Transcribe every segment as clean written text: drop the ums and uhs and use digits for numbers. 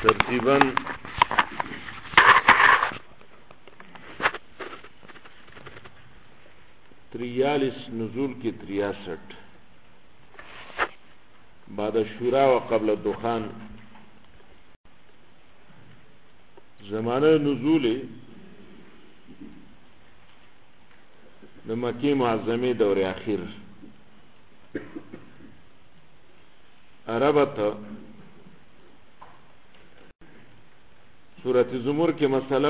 تقریبا تریالیس نزول کی 63 بعد الشورى وقبل الدخان زمانه نزول د مکی معظمه دور اخیر عربت سورة زمر کے مسئلہ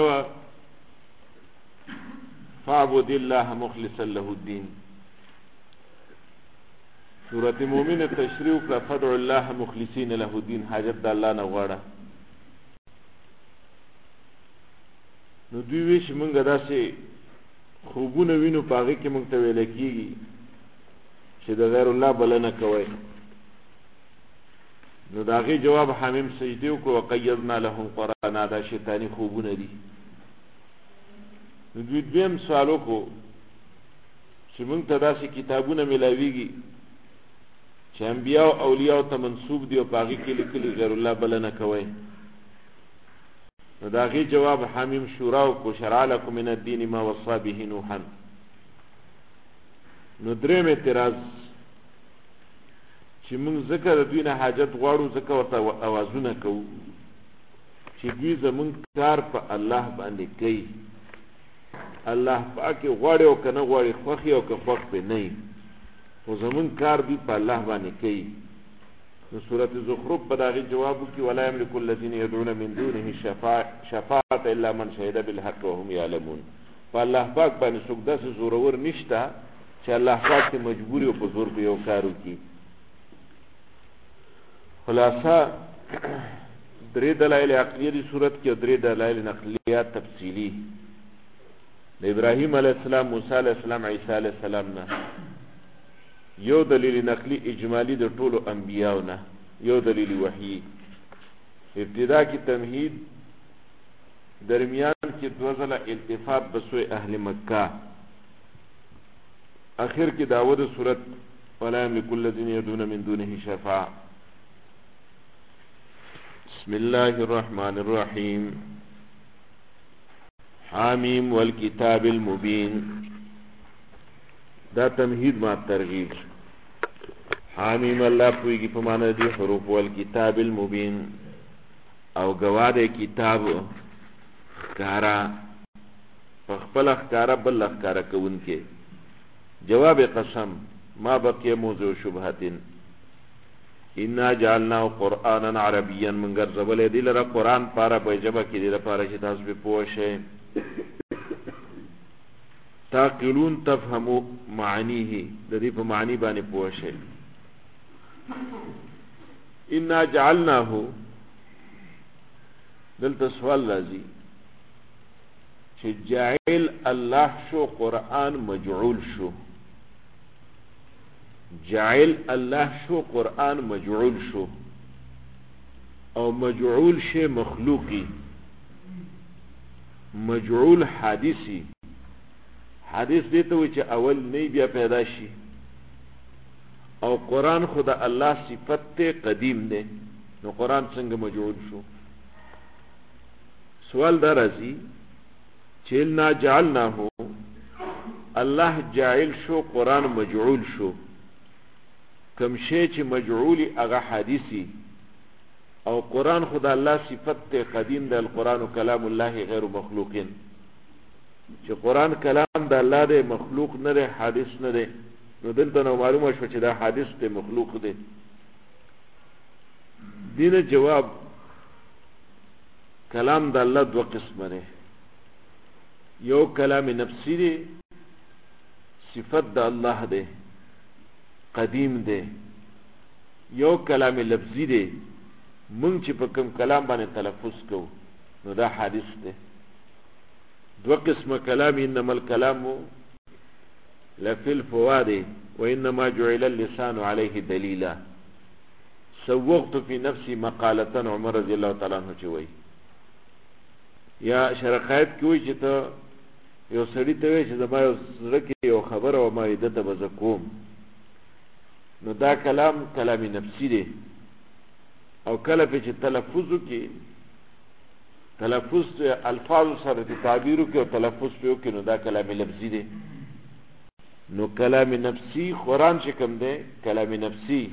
فاعبد اللہ مخلصا له الدین سورة مومن تشریح کړه فدع الله مخلصین له الدین حاجت د الله نه غواړه نو دوی ویش مونږه داسې خوبونه وینو پاغه کې مونږ ته ویل کېږي چې د غیر الله بلنه کوي نو داغه جواب حمیم سجده کو وقیضنا لهم قرانا دا شیطانی خوبونه دي نو دوی دیم سوالو کو چې موږ ته داسې کتابونه ملاویږي چې انبیاء او اولیاء ته منسوب دي او پاغي کې لیکلي غیر الله بلنه کوي نو داغه جواب حمیم شورا کو شرع لكم من الدين ما وصى به نوحا نو دریم اعتراض چې موږ ذکر د دوی نه حاجت غواړو ځکه ورته اوازونه کوو چې دوی زموږ کار په الله باندې کوي الله پاک غواړي او کنه غواړي خوخي او که خوخ په نه خو زموږ کار دوی په الله باندې کوي نو سورۃ زخرف په داغه جواب کې ولا یملک الذین يدعون من دونه شفاعة الا من شهد بالحق وهم يعلمون په الله پاک باندې څوک داسې زورور نشته چې الله پاک ته مجبور او په زور به یو کار وکړي خلاصہ درې دلایل عقلیه دی صورت کې درې دلایل نقلیه تفصیلی د ابراهیم علیه السلام موسی علیه السلام عیسی علیه السلام نه یو دلیل نقلی اجمالی د ټولو انبیاء نه یو دلیل وحی ابتدا کی تمهید درمیان کې دوزله التفات بسوی اهل مکه اخر کې داود صورت ولا یملک الذین یدعون من دونه شفاعة بسم الله الرحمن الرحیم حامیم والکتاب المبین دا تمهید ما ترغیب حامیم الله پویږي په معنا دي حروف والکتاب المبین او گواده کتاب کارا پخپل کارا بل کارا کون کې جواب قسم ما بقي موضوع شبهتين انا جعلناه قرانا عربيا من غرزبل دي لره قران پارا په جبه کې دي لپاره چې تاسو به پوه شئ تاقلون تفهموا معانيه د دې په معنی باندې پوه شئ انا جعلناه دلته سوال راځي چې جاعل الله شو قران مجعول شو جاعل الله شو قرآن مجعول شو او مجعول شی مخلوقی مجعول حادثی حادث دیتا ہوئی چه اول نی بیا پیدا شی او قرآن خدا اللہ صفت قدیم دے نو قرآن څنګه مجعول شو سوال دا رازی چیلنا جعلنا ہو اللہ جاعل شو قرآن مجعول شو کم شی چې مجعولی اغا حدیثی او قرآن خدا الله صفت قدیم ده القرآن کلام الله غیر مخلوقین چې قرآن کلام ده الله ده مخلوق نه ده حادث نه ده نو دلته نو معلومه شو چې دا حادث ده مخلوق ده دینه جواب کلام ده الله دو قسمه ده یو کلام نفسی ده صفت ده الله ده قدیم دے یو کلام لفظی دے منگ چی پا کم کلام بانے تلفظ کو نو دا حادث دے دو قسم کلام انما الکلام لفی الفواد و انما جعل اللسان علیه دلیلا سوغت فی نفسی مقالتا عمر رضی اللہ تعالیٰ عنہ چوئی یا شرقائت کیوئی چی تا یو سڑی تاوی چی زما یو زرکی یو خبر و ما ایدتا بزکوم نو دا کلام کلامی نفسی دی او کله په چې تلفظ کی تلفظ الفاظ سره تعبیرو کې او تلفظ په کې نو دا کلام لفظي دی. نو کلام نفسي قرآن چې کوم دی کلام نفسي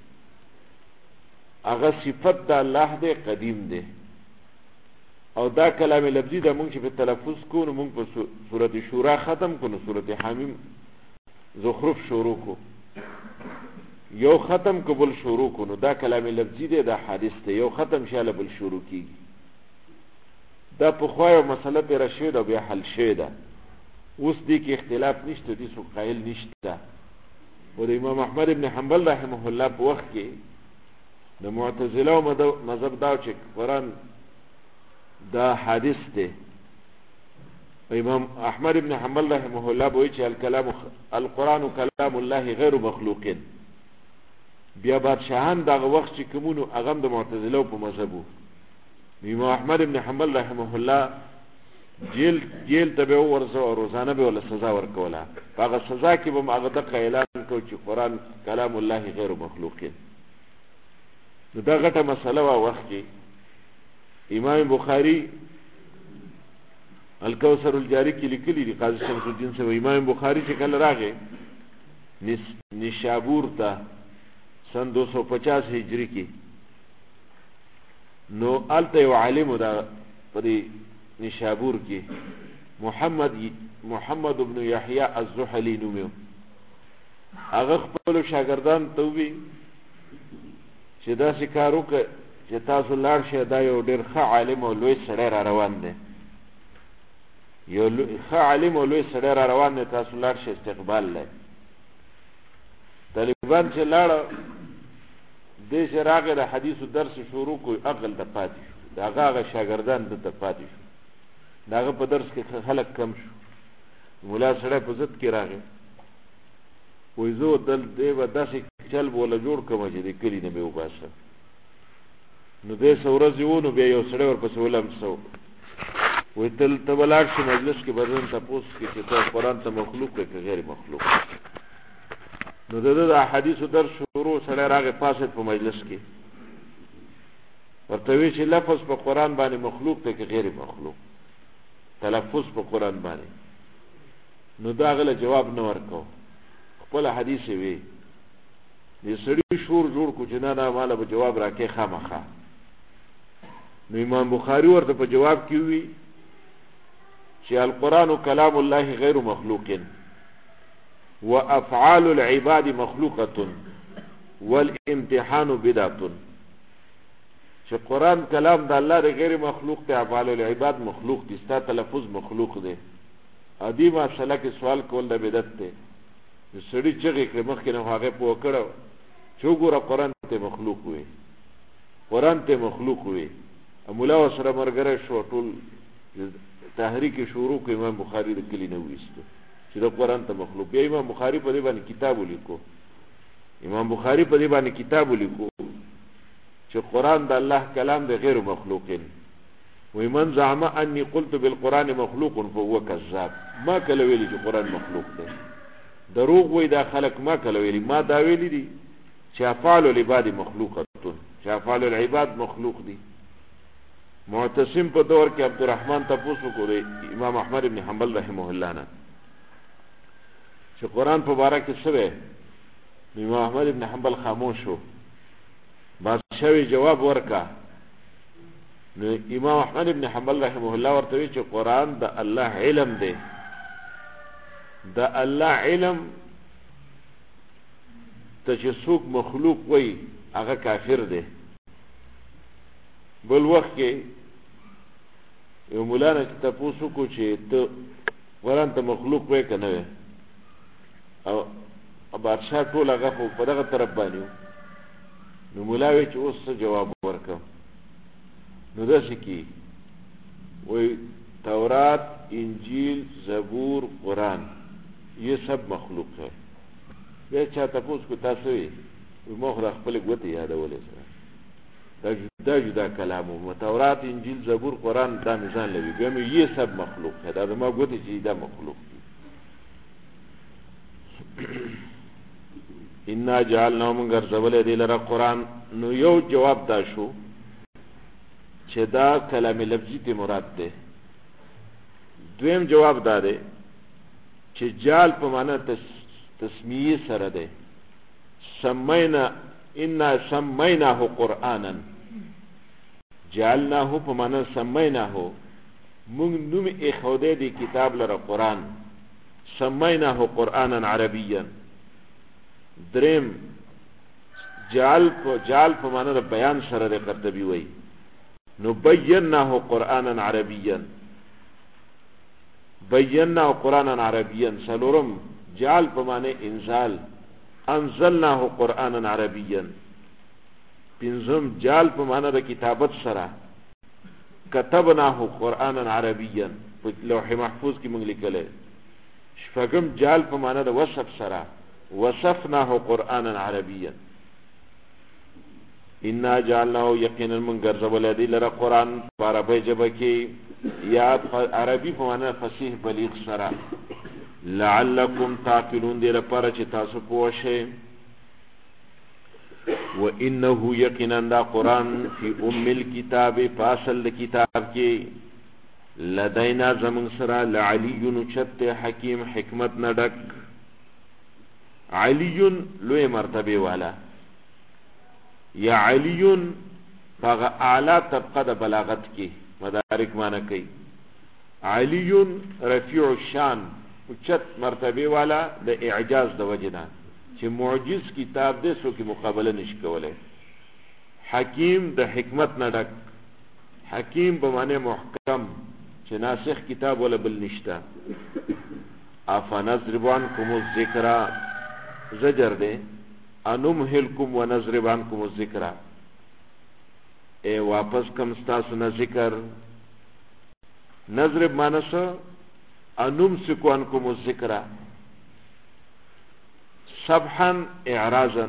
هغه صفت د الله دی قدیم دی او دا کلام لفظي د مونږ چې په تلفظ کو نو مونږ په سورۃ شورا ختم کو نو سورۃ حمیم زخرف شروع کو یو ختم کو بل شروع کو نو دا کلام لفظي دی دا حادث دی یو ختم شاله بل شروع کیږي. دا په خو یو مسله پر رشید او بیا حل شوه ده. اوس دې کې اختلاف نشته دي سو قائل نشته. او د امام احمد ابن حنبل رحمه الله په وخت کې د معتزله او مذهب دا چې قرآن دا حادث دی. امام احمد ابن حنبل رحمه الله وایي چې القرآن کلام الله غیر مخلوق. بیا بادشاهان دغه وخت چې کومونو هغه د معتزله په مذهب وو. امام احمد ابن حنبل رحمه الله جیل ته به ورځو او روزانه به ول سزا ورکوله. هغه سزا کې به هغه د اعلان کو چې قرآن کلام الله غیر مخلوق. نو دا غټه مسله وا وخت کې امام بخاری الکوثر الجاری کې لیکلي دي قاضي شمس الدین سے امام بخاری چې کله راغی نشابور ته سن 250 هجری کې نو آلته یو عالم دا پدې نشابور کې محمد ابن یحیی الزحلی نومو هغه خپل شاګردان ته وی چې دا کار وکړي چې تاسو لاړ شئ دا یو ډېر ښه عالم او لوی سړی را روان دی یو ښه عالم او لوی سړی را روان دی تاسو لاړ شئ استقبال لای. طالبان چې لاړه دې چې راغی د حدیثو درس شروع کوي عقل ته پاتې شو د هغه شاګردان دته پاتې شو د هغه په درس کې خلک کم شو. مولا سړی په ضد کې راغی وایي زه دل دی به داسې چل بوله جوړ کړم چې د کلي نه مې وباسه. نو دې څه ورځې و نو بیا یو سړی ورپسې ولمسه وایي ته به لاړ شې مجلس کې به ځان تپوس کړي چې ته قرآن ته مخلوق دی که غیر مخلوق. نو د احادیثو درس شروع سړی راغی پاسید په مجلس کې ورته وی چې لفظ په قرآن باندې مخلوق دی که غیر مخلوق تلفظ په قرآن باندې. نو دا غله جواب نه ورکو خپل حدیث وی دې سړي شور جوړ کو چې نه مالا به جواب راکې خامخا. نو امام بخاری ورته په جواب کې وی چې القرآن کلام الله غیر مخلوق وافعال العباد مخلوقه والامتحان بدعه. چې قرآن کلام د الله د غیر مخلوق ته افعال العباد مخلوق دي ستا تلفظ مخلوق دی. ادي مسله کې سوال کول د بدعت دی. سړي چې کې مخکې نه هغه په کړو چې ګوره قرآن ته مخلوق وي قرآن ته مخلوق وي. مولا سره مرګره شو ټول تحریک شروع کو امام بخاری د کلی نه وېستو چې د قرآن ته مخلوق. بیا امام بخاری په دې باندې کتاب ولیکو چې قرآن د الله کلام د غیر مخلوق. وی من زعم انی قلت بالقرآن مخلوق فهو کذاب. ما کله ویلی چې قرآن مخلوق دی دروغ وی دا خلق. ما کله ویلی ما دا ویلی دي چې افعال العباد مخلوقه چې افعال العباد مخلوق دي. معتصم په دور کې عبدالرحمن تپوسو کوي امام احمد ابن حنبل رحمه الله نه چې قرآن په باره کې څه وی. امام احمد ابن حنبل خاموش شو بادشاہوی جواب ورکا. نو امام احمد ابن حنبل رحمه الله ورته وی چې قرآن د الله علم دی د الله علم ته چې څوک مخلوق وي هغه کافر دی. بل وخت کې یو مولانا چې تپوسو کو چې ته قرآن ته مخلوق وي که نه وي او بادشاہ ټول هغه خو په دغه طرف باندې نو مولا وی چې اوس څه جواب ورکم. نو داسې کې وی تورات انجیل زبور قرآن یہ سب مخلوق ہے. بیا چا تپوس کو تاسو وی ما خو خپل ګوتې یادولې سره دا جدا کلام و تورات انجیل زبور قرآن دا میزان لوي بیا مې یہ سب مخلوق ہے دا ما ګوتې چې دا مخلوق دي. انا جعلنا من غرزول دی لرا قرآن. نو یو جواب دا شو چې دا کلام لفظي ته مراد ده. دویم جواب دا ده چې جال په معنا تسمیه سره ده. سمینا انا سمیناه قرآنا، جعلناه په معنا سمیناه، مونږ نوم اخوده دی کتاب لره قرآن، سمیناه قرآنا عربیا. دریم جعل په معنا د بیان سره د قرطبي وای، نو بیناه قرآنا عربیا، بیناه قرآنا عربیا. سلورم جعل په معنا انزال، انزلناه قرآنا عربیا. پنځم جعل په معنا د کتابت سره، كتبناه قرآنا عربيا، په لوح محفوظ کې موږ لیکلې. شپږم جعل په معنا د وصف سره، وصفناه قرآنا عربيا. انا جعلناه، یقینا من ګرځولې دی لره قرآن په عربی ژبه کې یا عربي په معنا فصیح بلیغ سره. لعلکم تعقلون، دې لپاره چې تاسو پوه شئ. وانه یقینا دا قرآن فی ام الكتاب، فاصل کتاب کې، لدینا زمون سره، لعلی چت حکیم، حکمت نډک. علی لوی مرتبه والا، یا علی هغه اعلی طبقه د بلاغت کې مدارک معنی کوي. علی رفیع الشان، چت مرتبه والا د اعجاز د وجنه، چې معجز کتاب دې سو کې مقابله نشي کولای. حکیم د حکمت نه ډک، حکیم به معنی محکم، چې ناسخ کتاب ولا بل نشتا. افنضرب عنکم الذکر، زجر دے انمهلکم ونضرب عنکم الذکر، اے واپس کم ستاسو نه ذکر. نضرب معنی سو انمسک عنکم الذکر، صبحا اعراضا،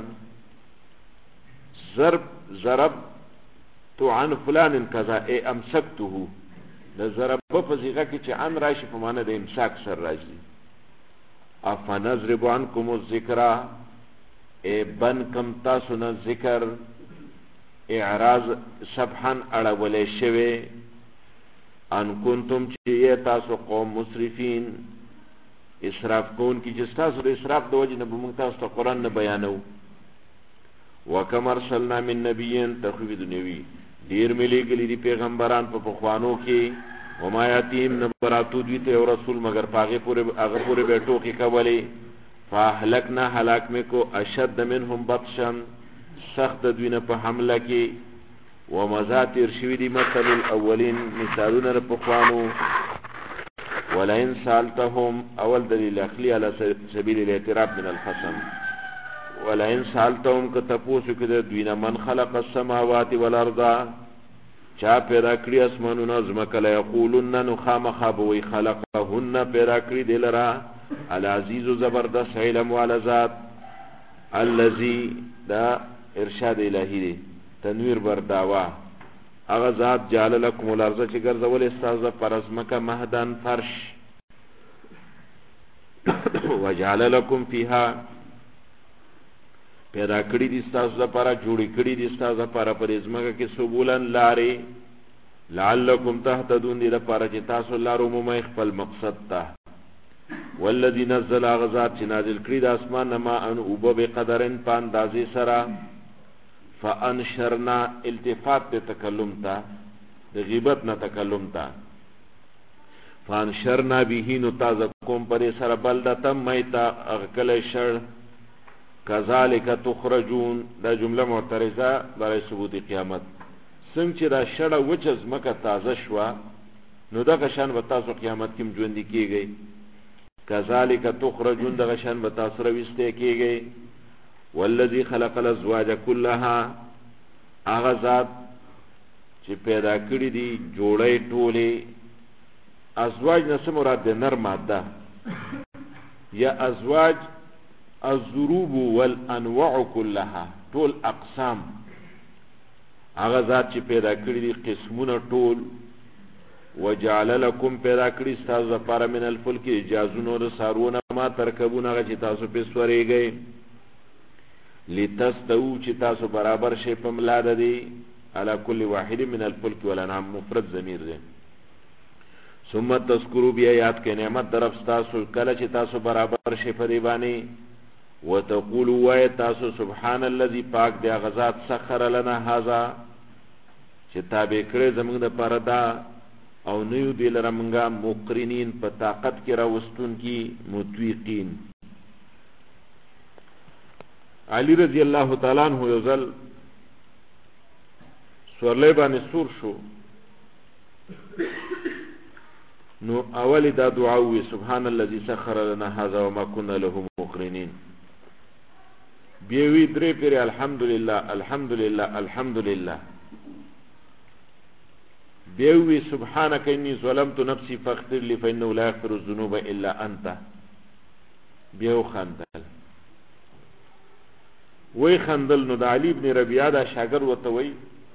ضربت عن فلان كذا، اي امسكته. د ضرب په صيغه کې چې عن راشي په معنی د امساک سره راځي. افنضرب عنكم الذکر، اي بن کم تاسو نه ذکر. اعراض صبحا اړولې شوی. ان کنتم چې تاسو قوم مسرفین، اسراف کون کی، جس تاسو د اسراف د وجه نه به موږ تاسو ته قرآن نه بیانو. وکم ارسلنا من نبیین، تخویف دنیوي، ډیر ملي ګلی دي پیغمبران په پخوانو کې. وما یاتیم نبراتو دوی ته یو رسول مگر هغه پورې به ټوکې کولې. فاهلکنا، هلاک مې کو، اشد منهم بطشا، سخت د دوی نه په حمله کې. ومضى تیر شوي دي مثل الاولین، مثالونه د پخوانو. ولئن سالتهم، اول دلیل عقلی على سبیل الاعتراف من الخصم. ولئن سالتهم که تپوسو که دوینا من خلق السماوات والارض، چا پیدا کړی اسمانونه زمکه، لیقولن، نو خامخا به وی خلقهن، پیدا کړی دی لرا العزیز زبردست علم والا ذات. الذی، دا ارشاد الهی دی، تنویر بر دعوا. اغا ذات جعل لکم الارض، چې ګرځول استازه پر ازمکه مهدن فرش. وجعل لکم فیها، پیدا کړی دي ستاسو لپاره، جوړې کړی دي ستاسو لپاره پر ازمکه کې سبولن، لارې. لعلکم تهتدون، دې لپاره چې تاسو لارو مومئ خپل مقصد ته. والذي نزل، هغه ذات چې نازل کړي د اسمان نه ماء اوبه، بقدرن، په اندازې سره. فانشرنا، التفات د تکلم ته، د غیبت نه تکلم ته. فانشرنا به، نو تازه کوم پرې سره بلدته میتا، اغکلی شړ. کذالک تخرجون، دا جمله معترضه برای ثبوت قیامت. څنګه چې دا شړه وچه ځمکه تازه شوه، نو دغه شان به تاسو قیامت کې ژوندي کیږئ. کذالک تخرجون، دغه شان به تاسو راویستی کیږئ. والذي خلق الازواج كلها، هغه ذات چې پیدا کړی دي جوړې ټولې. ازواج نه څه مراد ده؟ نر ماده، یا ازواج الضروب والانواع كلها، ټول اقسام. هغه ذات چې پیدا کړی دي قسمونه ټول. وجعل لكم، پیدا کړی ستاسو لپاره من الفلک جازونو د سارونه، ما ترکبون، هغه چې تاسو په سورېږئ. لتستووا، چې تاسو برابر شئ په ملا د دې على كل واحد من الفلك والانعام مفرد ضمیر دی. ثم تذکروا بیا یاد کړئ نعمت در تاسو کله چې تاسو برابر شي په دې باندې وتقولوا وای تاسو سبحان الذي پاک دی غزاد سخر لنا هذا چې تابع کړی زموږ د پاره دا او نیو دی لره مونږه مقرنین په طاقت کې راوستون کی متویقین. علی رضی الله تعالی عنہ یو ځل سورلی باندې سور شو نو اولی دا دعا وی سبحان الذي سخر لنا هذا وما كنا له مقرنين بیوی درې پیر الحمدلله الحمدلله الحمدلله بیوی سبحانك اني ظلمت نفسي فاغفر لي فانه لا يغفر الذنوب الا انت بیو خندل وی خندل نو د علی ابن ربیعه دا شاګر وته وی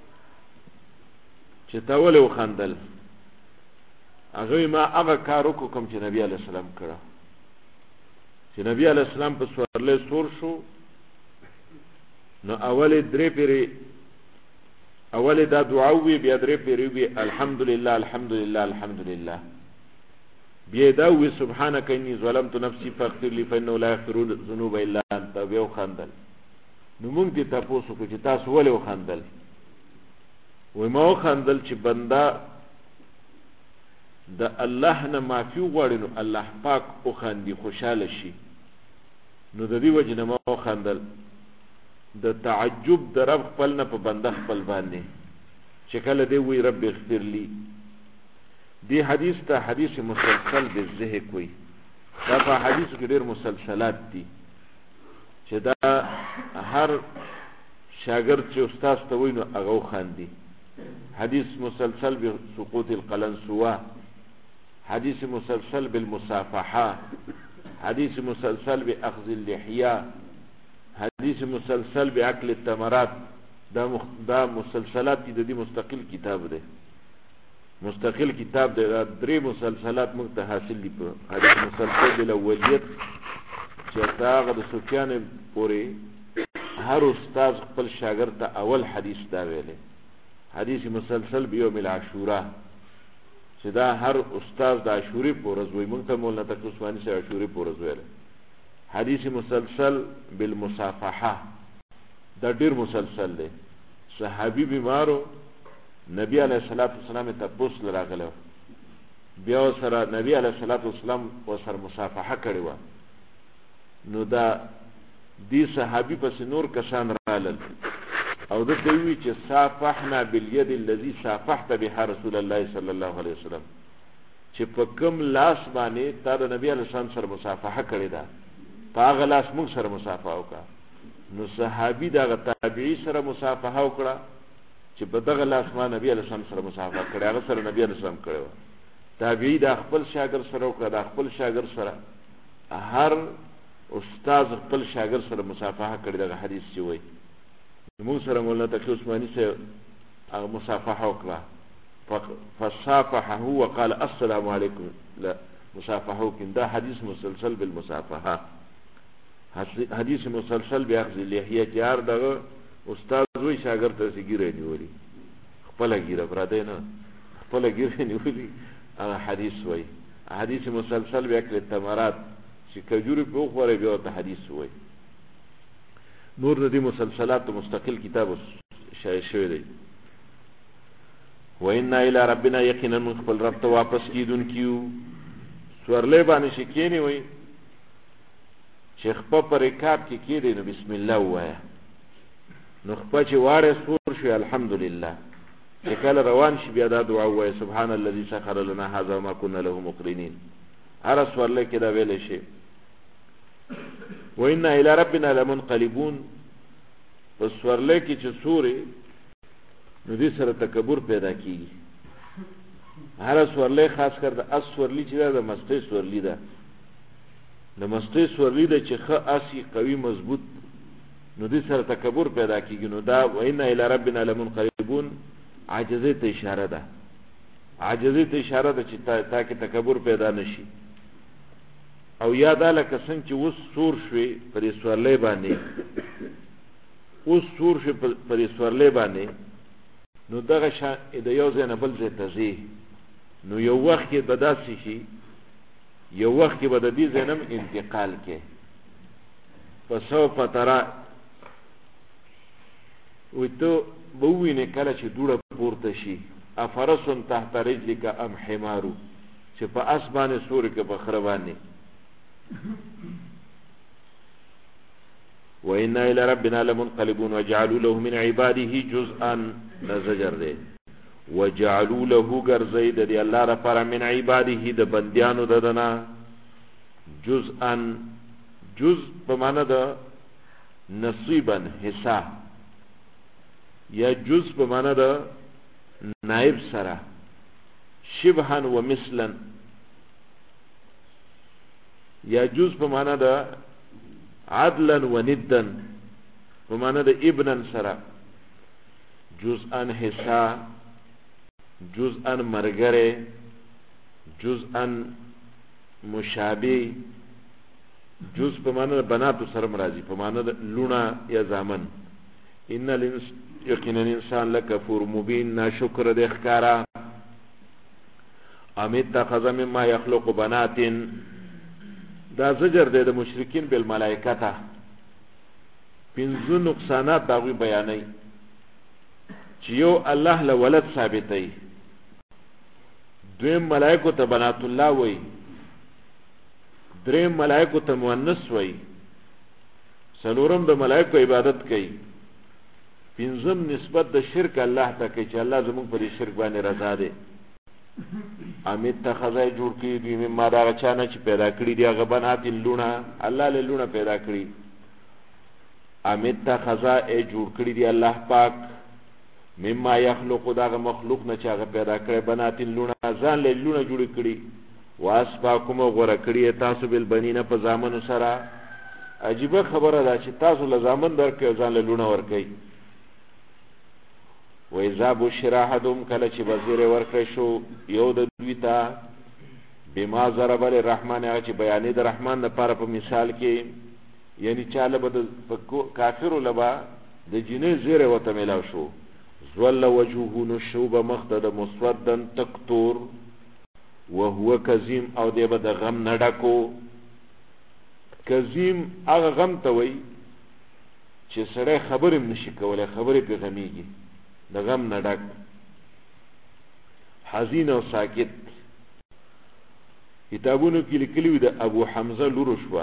چې تاول وخندل هغه ما هغه کار وکړ کوم چې نبی علیه السلام کړه چې نبی علیه السلام په سورلې سور شو نو اول درې پیری اول دا دعا وی بیا درې پیری وی الحمدلله الحمدلله الحمدلله بیا دا وی سبحانك اني ظلمت نفسي فاغفر لي فانه لا يغفر الذنوب الا انت بیا خندل نو موږ دې تاسو کو چې تاسو ولې وخندل وای ما وخندل چې بندا د الله نه معافي غواړي نو الله پاک او خاندي خوشاله شي نو د دې وجه نه ما وخندل د تعجب د رب خپل نه په بنده خپل باندې چې کله دی وی رب اغفر لي. دی حدیث ته حدیث مسلسل بالذهق وی دا په حدیث کې ډېر مسلسلات دي چې دا هر شاګرد چې استاد ته وی نو هغه خاندي. حدیث مسلسل بسقوط القلنسوه، حدیث مسلسل بالمصافحه، حدیث مسلسل باخذ اللحيه، حدیث مسلسل باكل التمرات. دا مسلسلات دي د دې مستقل کتاب دی، مستقل کتاب دی. دا درې مسلسلات موږ ته حاصل دي په حدیث مسلسل بالاولیت چې هغه د سفیان پورې هر استاد خپل شاګرد ته اول حدیث دا ویلي. حدیث مسلسل بیوم العاشوره چې دا هر استاد د عاشورې په ورځ وایي، موږ ته مولانا تقی عثماني صاحب عاشورې په ورځ ویل. حدیث مسلسل بالمصافحه دا ډیر مسلسل دی. صحابي بیمارو نبی علیه الصلاۃ والسلام ته پوس لراغله بیا سره نبی علیه الصلاۃ والسلام وسره مصافحه کړې و نو دا دی صحابي پس نور کسان رالل او د دوی چې صافحنا باليد الذي صافحت بها رسول الله صلی الله علیه وسلم چې په کوم لاس باندې تا د نبی علیه السلام سره مصافحه کړې ده په هغه لاس موږ سره مصافحه وکړه. نو صحابي دغه تابعی سره مصافحه وکړه چې په دغه لاس باندې نبی علیه السلام سره مصافحه کړې، هغه سره نبی علیه السلام کړو. تابعی د خپل شاګرد سره وکړه، د خپل شاګرد سره هر استاد خپل شاګرد سره مصافحه کړې. دغه حدیث چې وایي موږ سره مولانا تقی عثماني صاحب هغه مصافحه وکړه فصافحه وقال السلام علیکم. لا مصافحه وکړه. دا حدیث مسلسل بالمصافحه، حدیث مسلسل باخذ اللحیه چې هر دغه استاد وی شاګرد ته ګیره نیولي، خپل ګیره پراته نه خپل ګیره نیولي. هغه حدیث وایي. حدیث مسلسل باکل التمرات چې کجوري په خوره بیا ته حدیث وایي. نور د دې مسلسلات مستقل کتاب شایع شوی دی. وإنا إلى ربنا یقینا من خپل رب ته واپس کیدونکیو. سورلې باندې شکینی وایي چې خپه پر رکاب کې کېدی نو بسم الله ووایه، نو خپه چې واړې سور شوي الحمدلله، چې کله روان شي بیا دا دعا ووایه سبحان الذي سخر لنا هذا وما كنا له مقرنين. هره سورلې کې دا ویلی شي. وإنا إلى ربنا لمنقلبون. پس سورلې کې چې سورې نو دې سره تکبر پیدا کیږي. هره سورلې خاص کر د اس سورلې چې دا د مستې سورلې ده، د مستې سورلې ده چې ښه اسی قوي مضبوط، نو دې سره تکبر پیدا کیږي. نو دا وإنا إلى ربنا لمنقلبون عاجزۍ ته اشاره ده، عاجزۍ ته اشاره ده چې تا کې تکبر پیدا نشي. او یاد لکه څنګه چې اوس سور شوي پر سورلې باندې، اوس سور شوي پر سورلې باندې نو دغه شان د یو ځای نه بل ځای ته ځي نو یو وخت کې به داسې شي یو وخت کې به د دې ځای نه انتقال کې فسوف ترى وته به ووینې کله چې دوړه پورته شي افرس تحت رجلک ام حمارو چې په اس باندې سوري کې بخره باندې وإنا إلى ربنا لمنقلبون وجعلوا له من عباده جزءا نزجر ده وجعلوا له غرزيد دي الله لپاره من عباده د بنديانو ددنا جزءا جزء په معنا د نصيبا حصہ یا جزء په معنا د نائب سره شبها ومثلا یا جزء په معنا د عدلا وندا په معنا د ابنا سره جزءا حصہ جزءا مرګره جزءا مشابه جزء په معنا د بنات سره مرাজি په معنا د لونه یا زامن ان یقینا الانسان لکفور مبین ناشکر د اخکارا امیت تخذ مما یخلق بنات دا زجر دی د مشرکین بالملائکته پنځه نقصانات داوی بیانای چې یو الله له ولد ثابتای دویم ملائکه ته بنات الله وای دریم ملائکه ته مؤنث وای څلورم د ملائکه عبادت کوي پنځم نسبت د شرک الله ته کوي چې الله زموږ په دې شرک باندې رضا دی امیت تخذای جوړ کړي دوی مما دا چانه چې پیدا کړی دی هغه بنات لونه الله له لونه پیدا کړی امیت تخذای جوړ کړی دی الله پاک مما یخلق دا مخلوق نه چې هغه پیدا کړی بنات لونه ځان له لونه جوړ کړی واسباکم غره کړی تاسو بل بنینه په زامن سره عجیب خبره ده چې تاسو له زامن درکې ځان له لونه ور کوي و اذا بشر احدهم کله چې وزیر ورکړی شو یو د دوی ته بما ضرب للرحمن هغه چې بیانې د رحمان لپاره په مثال کې یعنی چاله به د کافرو لبا د جنې زیره وته ملاو شو زول وجهه نشوب مخدد مسودا تکتور وهو کظیم او دی به د غم نډکو کظیم هغه غم ته وای چې سړی خبرې نشي کولای خبرې په غمیږي د غم نه ډک حزین او ساکت کتابونو کې لیکلي د ابو حمزه لور شو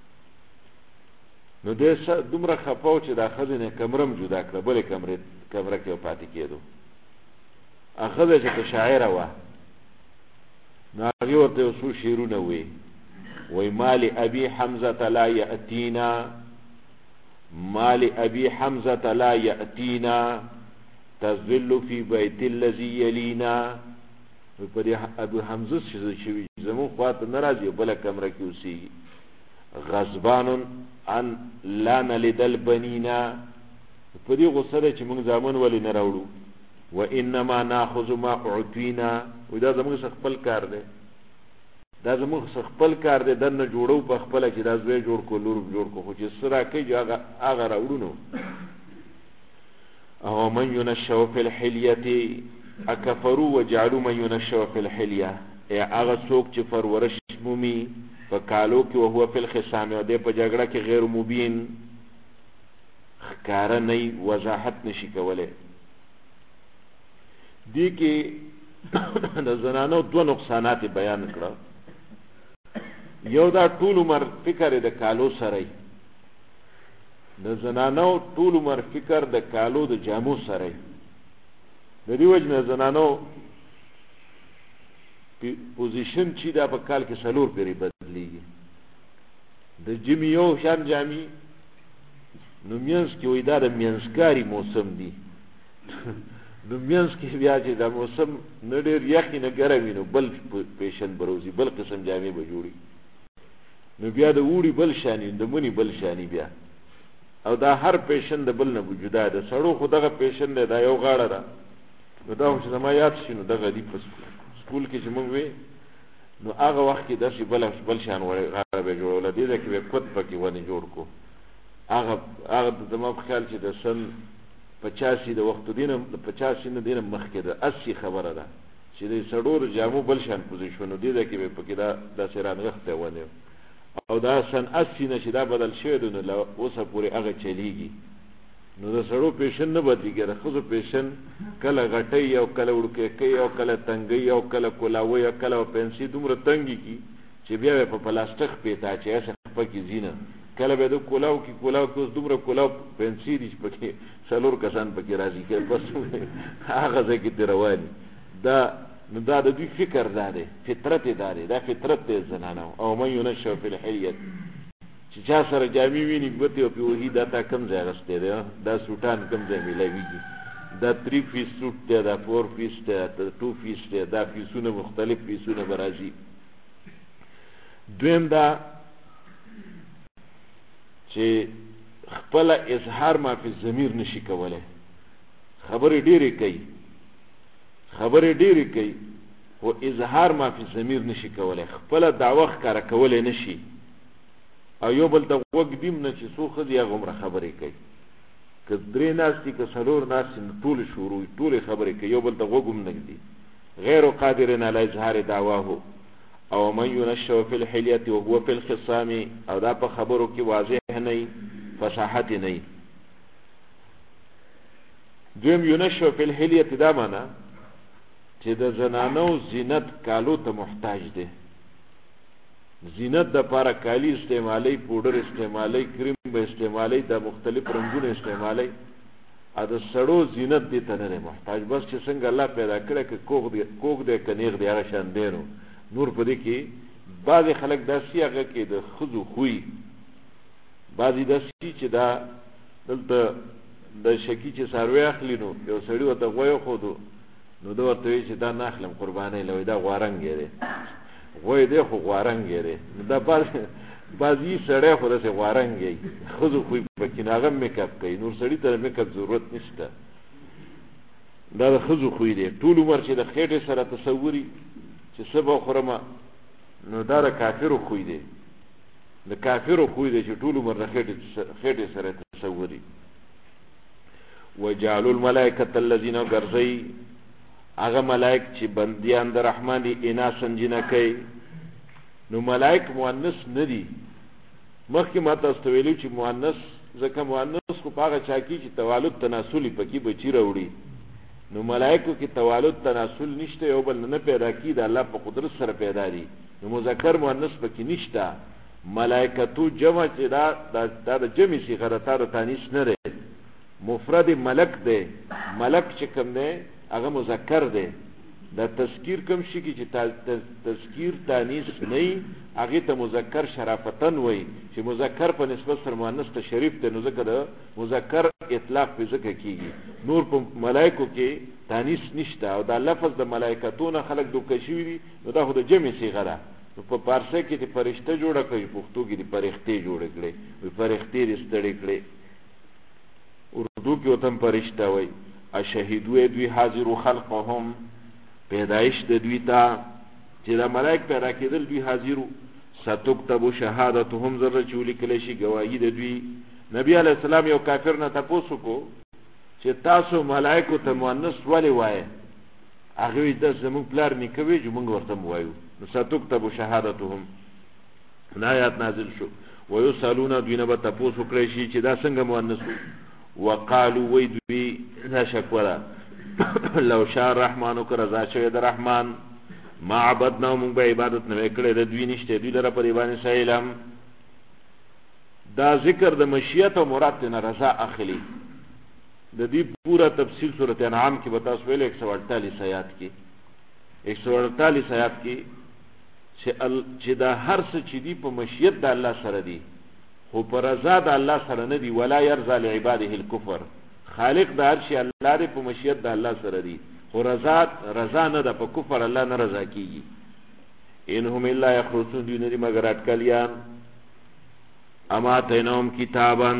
نو د دومره خپاو چې دا خزینه کمرم جدا کړ بلې کمره کې پاتې کېدو اخذ چې شاعر و نو هغه ورته وسو شیرونه وی مال ابي حمزه لا ياتينا مال ابي حمزه لا ياتينا تذل في بيت الذي يلينا په دې ابو حمزه شوی زمو خواته ناراضي بل کمره کې اوسي غضبان عن لا نلد البنينا په دې غسره چې موږ ځامن ولې نه راوړو وانما ناخذ ما اعطينا ودا زموږ خپل کار دی دا زموږ خپل کار دی دنه جوړو په خپل چې دا زوی جوړ کو لور جوړ کو خو چې سره کوي هغه راوړو او من ينشأ في الحلية اكفروا وجعلوا من ينشأ في الحلية هغه څوک چې پرورش مومي په کالو کې او هو په الخصام او د په جګړه کې غیر مبین ښکار نه وضاحت نشي کوله دي کې د زنانو دوه نقصانات بیان کړه یو دا ټول عمر فکر د کالو سره د زنانو ټول عمر فکر د کالو د جامو سره د دې وجه زنانو پوزیشن چې دا په کال کې سلور پیری بدلیږي د جمیو شان جامي نو مینس کې وې دا د مینسکاری موسم دی نو مینس کې بیا چې دا موسم نه ډېر یخي نه ګرمي نو بل پیشن بروزي بل قسم جامې به جوړي نو بیا د وړي بل شانی د منی بل شانی بیا او دا هر پیشن د بل نه وجوده ده سړو خو دغه پیشن ده دا یو غاړه ده نو دا چې زما یاد شي نو دغه دی په سکول کې چې موږ وې نو هغه وخت کې داسې بل شان غاړه به جوړوله دې ځکه به کود پکې ونه جوړ کو هغه زما په خیال چې د سن 85 د وخت دینه 85 نه دینه مخکې ده 80 خبره ده چې د سړور جامو بل شان پوزیشنو دي ده کې په کې دا سیران غخته ونه او دا سن 80 نه چې دا بدل شوی دی نو اوسه پورې هغه چلیږي نو د سړو پیشن نه بدلیږي د ښځو پیشن کله غټی او کله وړوکی او کله تنګی او کله کولاوی او کله پنسي دومره تنګي کی چې بیا په پلاستیک پیتا چې اسه پکې زینه کله به د کولاو کې اوس دومره کولاو پنسي دي پکې څلور کسان پکې راځي کې بس هغه ځکه ته رواني دا نو دا د دوی فکر داره فطرت داره دا فطرت دی زنانو او من ينشأ في الحلیة چې چا سره جامې ویني ګوتې او پیوهي دا تا کم ځای اغوستی دی دا سوټان کم ځای میلاویږي دا 3 پیس سوټ دی دا 4 پیس دی دا 2 پیس دی دا پیسونه مختلف پیسونه به راځي دویم دا چې خپل اظهار ما فی الضمیر نشي کولی خبرې ډېرې کوي خو اظهار ما فی الضمیر نشي کولی خپل دعوه ښکاره کولی نشي او یو بل ته غوږ دیم نه چې څو ښځې هغه عمره خبرې کوي که 3 ناستي که 4 ناستي نو ټولې شروع ټولې خبرې کوي یو بل ته غوږ هم نه ږدي غیر قادر علی اظهار دعواه او من ينشأ في الحلیة وهو في الخصام او دا په خبرو کې واضح نه فصاحت نه دویم ينشأ في الحلیة دا معنا چې د زنانو زینت کالو ته محتاج دی زینت د پاره کالی استعمالی پودر استعمالی کریم به استعمالی د مختلف رنگونه استعمالی ا د سړو زینت دي ته نه محتاج بس چې څنګه الله پیدا کړی ک کوګ دې کنيغ دی هغه شان دی نور پدې کې بعض خلک داسې هغه کې د خزو خوې بعضی داسې چې دا دلته د شکی چې ساروی اخلي نو یو سړی وته غوي خودو نو دا ورته چې دا نه اخلم قرباني لوي دا غوارنګ دی غوی دی خو غوارنګ دی دا بعضی سړی خو داسې غوارنګ دی خزو خوې پکې هغه میک اپ کوي نور سړی ته میک اپ ضرورت نشته دا د خزو خوې دی ټول عمر چې د خېټې سره تصوري چې سبا خورما نو دا د کافرو خوې دی د کافرو خوې دی چې ټول عمر د خېټې سره تصوري وجعلوا الملائکه الذين غرزي هغه ملائک چې بندیان د رحمان دی اناسن جنکې نو ملائک مؤنث نه دي مخکې ما تاسو ته ویلو چې مؤنث ځکه مؤنث خو هغه چا کې چې توالد تناسلی پکې بچی راوړي نو ملائکو کې توالد تناسل نشته یو بل نه پیدا کی د الله په قدرت سره پیدا دي نو مذکر مؤنث پکې نشته ملائکتو جمع چې دا د جمع صيغه ده تر تانیث نه ده مفرد ملک ده ملک چې کوم ده هغه مذکر ده دا تذکیر کوم شي چې تذکیر تانیث نه هغه ته مذکر شرافتن وای چې مذکر په نسبت سره مؤنث ته شریف ده نو ځکه د مذکر اطلاق په ځکه کیږي نور په ملائکو کې تانیث نشته او دا لفظ د ملائکتونه خلق دوه شوی دي نو دا خو د جمع صيغه ده په پارسه کې د فرشته جوړه کوي پښتو کې د فرښتې جوړه کړي وي فرښتې رستړې کړي اردو کې وتم فرشته وای اشهدوا دوی حاضر خلقهم پیدایش د دوی ته چې د ملائک پیدا کېدل دوی حاضرو ستكتب شهادتهم ذره چولی کله شي گواہی د دوی نبی علی السلام یو کافر نه تاسو کو چې تاسو ملائکو ته مؤنث ولې وای هغه د زمون پلار نکوي چې موږ ورته وایو نو ستكتب شهادتهم آیات نازل شو ويسالون دوی به تاسو کړی شي چې دا څنګه مؤنث وقالوا وی دوی لا شکولا لو شاء الرحمن کرزا شوی د رحمان ما عبدنا موږ به عبادت نه وکړې د دوی نشته دوی لره په دیوانه سایلم دا ذکر د مشیت او مراد نه رضا اخلي د دې پورا تفصیل سورۃ انعام کې بتا سویل 148 آیات کې 148 آیات کې چې دا هر څه چې دی په مشیت د الله سره دی خو پر رضا د الله سره نه دی ولا يرضى لعباده الكفر خالق د هر شي الله دی په مشیت د الله سره دی خو رضا نه ده په کفر الله نه رضا کیږي انهم الا يخرسون دي نه مگر اٹکلیان اما تینهم کتابن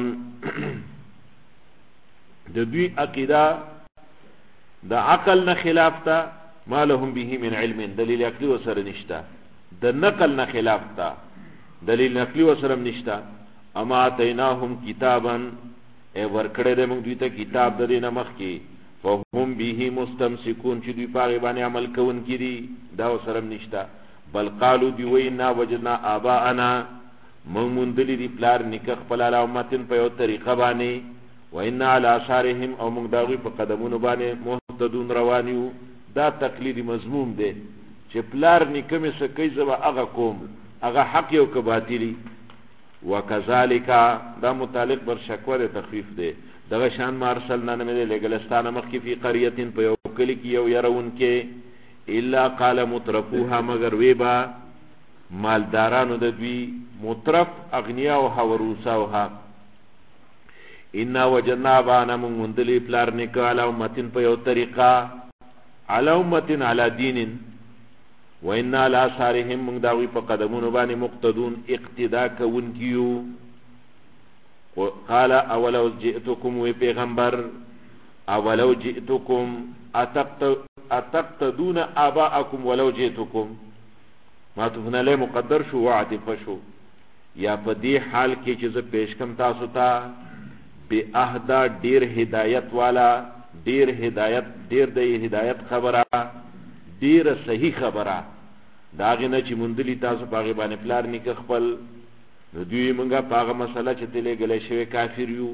د دوی عقیده د عقل نه خلاف تا ما لهم به من علم دلیل عقلی وسره نشتا د نقل نه خلاف تا دلیل نقلی وسره نشتا اما تینهم کتابن ای ورکړی دی موږ دوی ته کتاب د دې نه مخکې فهم به مستمسکون چې دوی په هغې باندې عمل کوونکي دي دا ورسره هم نشته بل قالو دوی وایي انا وجدنا آباءنا موږ موندلي دي پلار نیکه خپل علی امتن په یو طریقه باندې و انا علی آثارهم او موږ د هغوی په قدمونو باندې مهتدون روان یو دا تقلیدي مضموم دی چې پلار نیکه مې څه کوي زه به هغه کوم هغه حق یو که باطلي وکذالک دا متعلق بر شکوه د تخفیف دی دغه شان ما ارسلنا نه مې دی لېږلی ستانه مخکې فی قریة په یو کلي کې یو یرونکې الا قال مترفوها مگر وی با مالدارانو د دوی مترف اغنیاوها وروساوها انا وجدنا آباءنا موږ موندلي پلار نیکه علی امتن په یو طریقه علی امتن علی دین و انا علی آثارهم موږ د هغوی په قدمونو باندې مقتدون اقتدا کوونکي یو قال اولو جئتکم وی پیغمبر اولو جئتکم اتقتدون آباءکم ولو جئتکم معطوف علیه مقدر شو وعطف شو یا په دې حال کې چې زه پیش کم تاسو ته بے اهدا ډیر هدایت والا ډیر د هدایت خبره ډیر صحیح خبره دا غنه چې مندلی تاسو پاغه باندې پلار نیکه خپل نو دوی مونږه پاغه مسله چې تلې غلې شوی کافر یو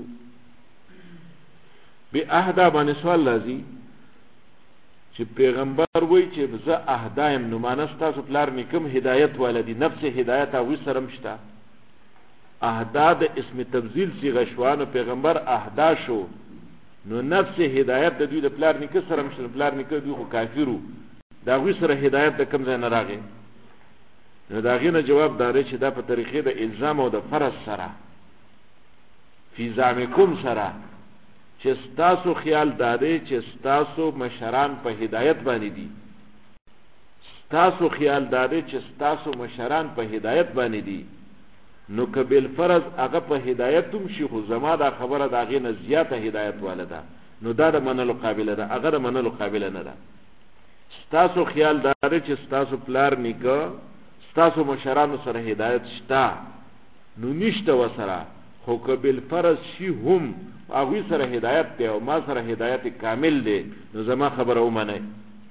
بے اهدا باندې سوال لازم چې پیغمبر وای چې زه اهدایم نو مانس تاسو پلار نیکم هدایت والدی نفس هدایت او سره مشتا اهدا د اسم تبذیل صيغه شوانو پیغمبر اهدا شو نو نفس هدایت د دوی د پلار نیکه سره مشل پلار نیکه دوی خو کافرو دا غوی سره هدایت د کم ځای نه راغی نو دا غینه جواب داري چې دا په طریقې د الزام او د فرض سره فی زعمکم سره چې ستاسو خیال دادی چې ستاسو مشران په هدایت باندې دي ستاسو خیال دادی چې ستاسو مشران په هدایت باندې دي نو کبل فرض هغه په هدایت تم شي خو زما دا خبره دا غینه زیاته هدایت والده نو دا د منلو قابل ده هغه د منلو قابل نه ده ستاسو خیال دادی چې ستاسو پلار نیکه ستاسو مشرانو سره هدایت شتا نو نشته وسره خو کبل فرض شي هم هغوی سره هدایت دی او ما سره هدایت کامل دی نو زما خبره ومنئ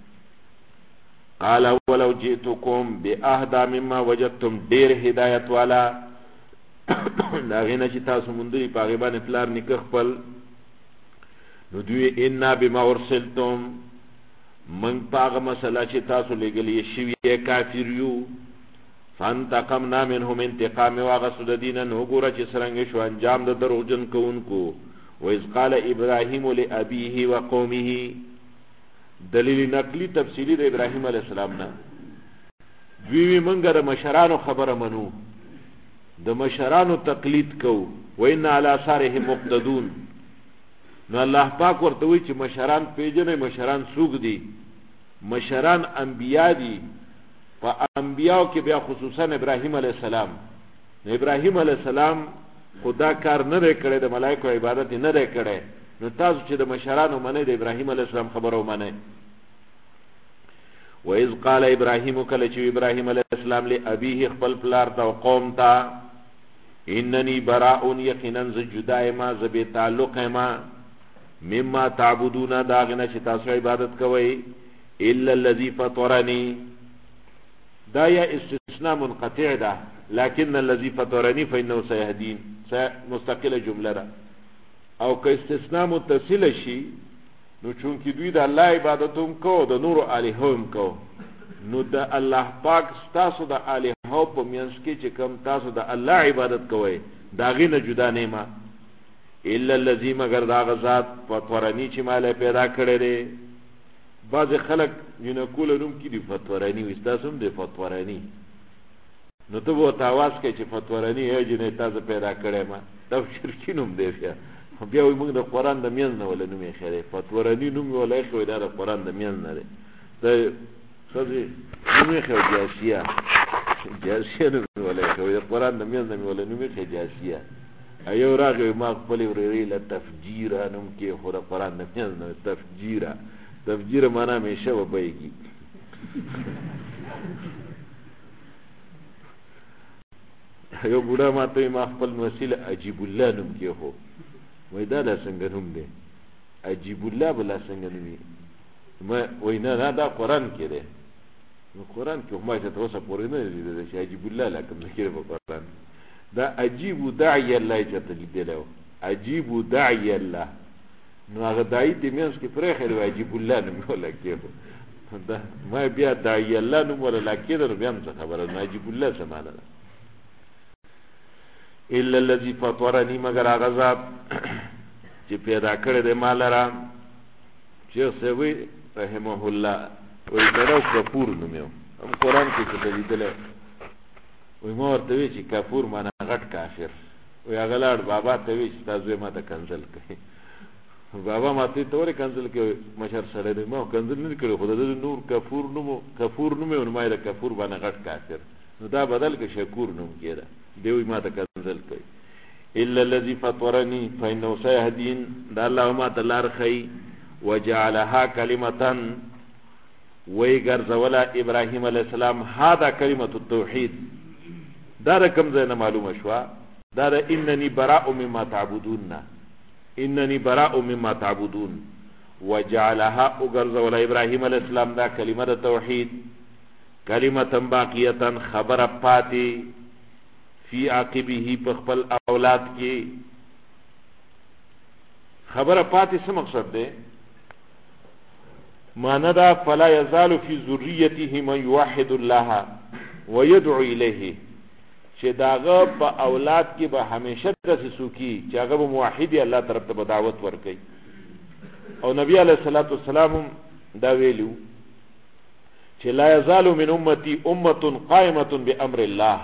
قال ولو جئتكم باهدى مما وجدتم ډیر هدایت والا دا غینه چې تاسو مونږی په غیبان پلار نیکه خپل نو دوی ان بما ارسلتم من پاغه مسله چې تاسو لګلی شوی کافر یو فانتقمنا منهم انتقام واغسد دینه نو ګوره چې څنګه شو انجام د دروغجن کوونکو وإذ قال إبراهيم لأبيه وقومه دلیل نقلی تفصیلی د ابراهیم علیہ السلام نه دوی منګه د مشرانو خبره منو د مشرانو تقلید کو وإن على آثارهم مقتدون نو الله پاک ورته وی چې مشران پیژنې مشران څوک دي مشران انبیا دي په انبیاو کې بیا خصوصا ابراهیم علیہ السلام نو ابراهیم علیہ السلام خدا کار نه کړي د ملائکه عبادت نه کړي نو تاسو چې د مشرانو منئ د ابراهیم علیه السلام خبرو منئ و اذ قال ابراهیم کله چې ابراهیم علیه السلام له ابيه خپل پلار ته قوم ته انني براء یقینا ز جدای ما ز به تعلق ما مما تعبدون داغنه چې تاسو عبادت کوئ الا الذي فطرني دا یا استثناء منقطع ده لكن الذي فطرني فانه سيهدين مستقله جمله ده او که استثناء متصل شي نو چونکی دوی د الله عبادتوم کو د نور الہوم کو نو د الله پاک تاسو د الہو په مینس کې چې کوم تاسو د الله عبادت کوئ دا غینه جدا نه ما الا الذي مگر دا غزاد فطرني چې مال پیدا کړی دی بعض خلق ینقول نوم کې دی فطرني وستاسم دی فطرني نو ته وو تاواز کې چې فطرني یې جنې تاسو پیدا کړی ما دا شرکی نوم دی بیا وي موږ د قرآن د مینځ نه ولا نوم یې خیری فتورني نوم ولا خو دا د قرآن د مینځ نه دی دا سوزي نوم یې خو جاسیه نوم ولا خو د قرآن د مینځ نه ولا نوم یې خو جاسیه ایو راغی ما خپل ورېری ل تفجیر نوم کې خو د قرآن د مینځ نه تفجیر معنا مې شو بهږي ایو بوډا ماته ما خپل وسیله عجیب الله نوم کې هو وای دا لا څنګه نوم دی عجیب الله بلا څنګه نوم دی ما وای نه دا قرآن کې دی نو قرآن کې ما ته اوسه پورې نه دی چې عجیب الله لکه ذکر په قرآن دا عجیب داعی الله چې ته لیدلو عجیب داعی الله نو هغه داعی دې مېنس کې پرې خیر عجیب الله نوم ولکه دا ما بیا داعی الله نوم ولکه دا بیا څه خبره عجیب الله څه معنا ده الا الذي فطرني مگر هغه ذات چې پیدا کړی دی ما لره شیخ سوی رحمه الله وی دړو کفور نومیو هم قرآن کې څه لیدلی وی ما ورته وی چې کفور معنی غټ کافر وی هغه لاړ بابا ته وی چې تا زوی ما ته کنځل کوي بابا ما ته ورې کنځل کوي مشر سړی دی ما کنځل نه کړی خو د نور کفور نومیو نو ما یې د کفور باندې غټ کافر نو دا بدل که شکور نوم کېده دی وی ما ته کنځل کوي الا الذي فطرني فانه سيهدين دا الله ما ته لار ښیي وجعلها كلمه ويغرزولا ابراهيم عليه السلام هذا كلمه التوحيد دا رقم زنه معلومه شوا دا انني براء مما تعبدون انني براء مما تعبدون وجعلها وغرزولا ابراهيم عليه السلام دا كلمه التوحيد كلمه باقيه خبر پاتي فی عاقبه پخپل اولاد کی خبر پاتې څه مقصد ده معنی دا فلا یزال فی ذریته من یوحد الله ويدعو الیه چې داغه په اولاد کې به همیشه داسې سوکي چې هغه موحد الله طرف ته دعوت ورکړي او نبی علیه الصلاۃ والسلام دا ویلو چې لا یزال من امتی امه قائمه بامر الله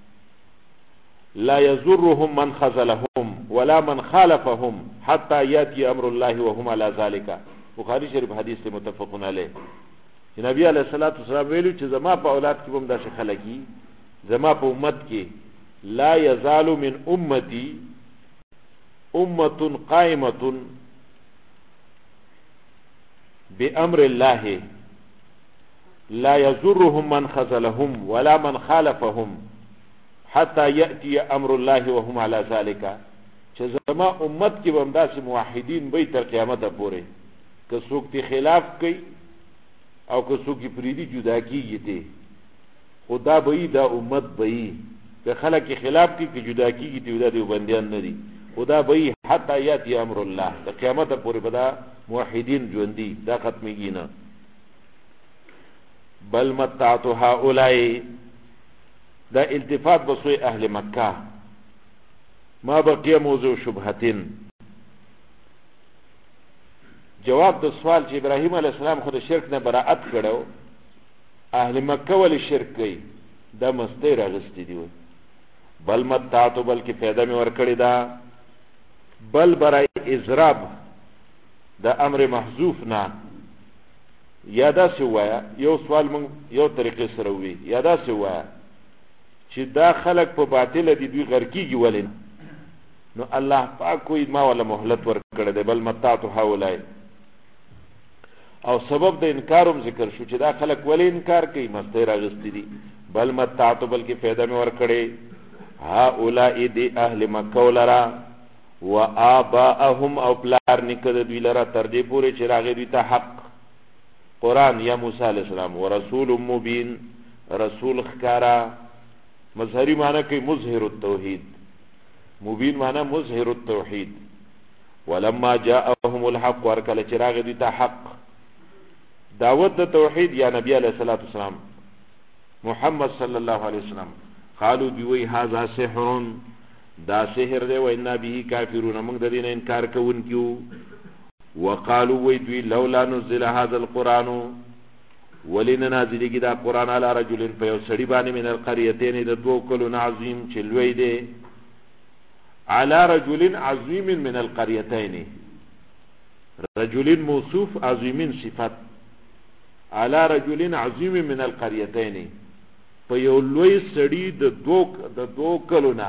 لا يزرهم من خذلهم ولا من خالفهم حتى ياتي امر الله وهم على ذلك بخاری شریف حدیث سے متفق علیه نبی علیہ الصلوۃ والسلام ویلو چې زما په اولاد کې هم داسې خلګي زما په امت کې لا يزال من امتي امه قائمه بامر الله لا يزرهم من خذلهم ولا من خالفهم حتى ياتي امر الله وهم على ذلك چې زما امت کې هم داسې موحدین به تر قیامت پورې که څوک تی خلاف کوي او که څوک پریدي جدا کیږي ته خدا به دا امت به که خلک خلاف کوي که جدا کیږي ته دا دی بنديان نه دي خدا به حتى ياتي امر الله د قیامت پورې به دا موحدین ژوندۍ دا ختميږي نه بل متعت هؤلاء دا التفات بسوی اهل مکه ما بقیه موضوع شبهتین جواب د سوال چې ابراهیم علیه السلام خود شرک نه براءت کړو اهل مکه ول شرک کوي دا مستی راغستی دی بل متعت بلکې پیدا می ور کړی دا بل برای اضراب دا امر محذوف نه یادا سوایا یو سوال مون یو طریقې سره وی یادا سوایا چې دا خلق په باطل دي دوی غرقيږي ولین نو الله پاک کوئی ما ولا مهلت ور کړی دی بل متعت هؤلاء او سبب د انکارم ذکر شو چې دا خلق ولې انکار کوي مستی راغستی دي بل متعت بلکې پیدا می ور کړی هؤلاء دی اهل مکه ولرا وآباءهم او پلار نکد دوی لرا تر دې پورې چې راغی دوی ته حق قرآن یا موسی علیہ السلام ورسول مبین رسول خکارا مظهری معنی کوي مظهر التوحید مبین معنی مظهر التوحید ولما جاءهم الحق ورکل چراغ دي ته حق دعوت د توحید یا نبی علیہ الصلوۃ والسلام محمد صلی الله علیه وسلم قالوا بوي هذا سحر دا سحر دی و ان به کافرون موږ د دین انکار کوونکیو وقالوا وي دوی لولا نزل هذا القران ولنا نازلېږي دا قرآن علی رجل په یو سړي باندې من القريتين د دوه کلو عظیم چې لوی دی علی رجل عظیم من القريتين رجل موصوف عظیم صفت علی رجل عظیم من القريتين په یو لوی سړي د دوه کلو نه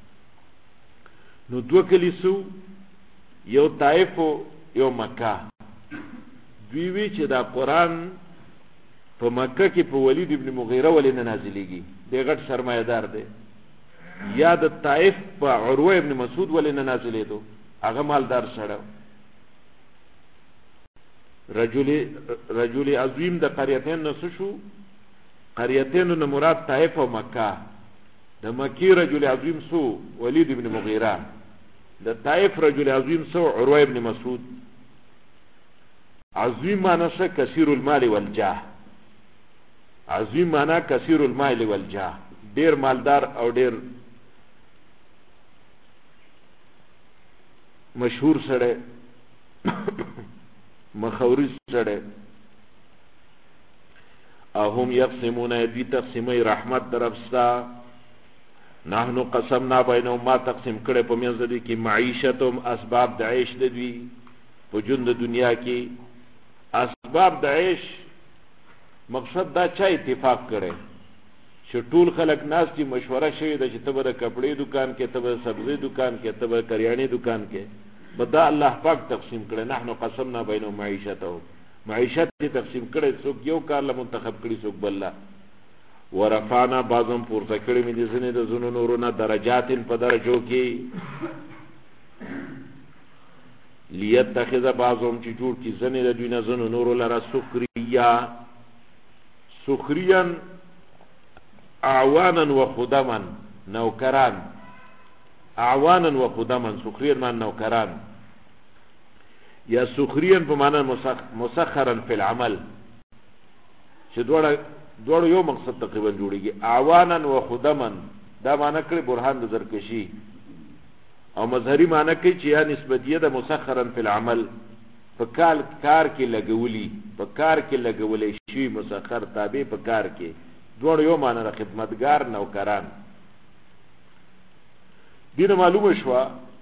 نو دوه کلیسو یو طائف یو مکه دوی وی چې دا قرآن په مکه کې په ولید ابن مغیره ولې نه نازلېږي دی غټ سرمایدار دی یا د طائف په عروه ابن مسعود ولې نه نازلېدو هغه مالدار سره رجل عظیم د قريتين نه شو قريتين نه مراد طائف او مکه د مکی رجل عظیم سو ولید ابن مغیره د طائف رجل عظیم سو عروه ابن مسعود عظیم معنی څه کثیر المال والجاه عظیم معنی کثیر المال والجاه ډیر مالدار او ډیر مشهور سره مخوري سره اهم يقسمون يدي تقسيمي رحمت درفستا نحنو قسمنا بينهم ما تقسیم کړي په منځ دي کې معیشتهم اسباب د عيش د دوی په ژوند د دنیا کې اسباب د عيش مقصد دا چا اتفاق کړي چې ټول خلک ناس دي مشوره شوی د چې ته به د کپړې دکان کې ته به سبزی دکان کې ته به کریانې دکان کې بدا الله پاک تقسیم کړي نحنو قسمنا بينهم معیشتهم معیشت تقسیم کړي څوک یو کار له منتخب کړي څوک بل ورفعنا بعضهم پورته کړي مې دي ځنې د زونو نورونه درجات په درجو کې لیتخذ بعضهم چې جوړ کړي ځنې د دوی نه زونو نورو لره سخریا اعوانا وخدما نوکران اعوانا وخدما سخریا من نوکران یا سخریا په معنا مسخرا فی العمل چې دوړو یو مقصد تقریبا جوړیږي اعوانا وخدما دا معنا کړي برهان د زرکشی او مظهری معنا کوي چې یا نسبتیه د مسخرا فی العمل په کار کې لګولي په کار کې لګولې شي مسخر تابع په کار کې دوړو یو معنا خدمتگار نوکران دینه معلومه شو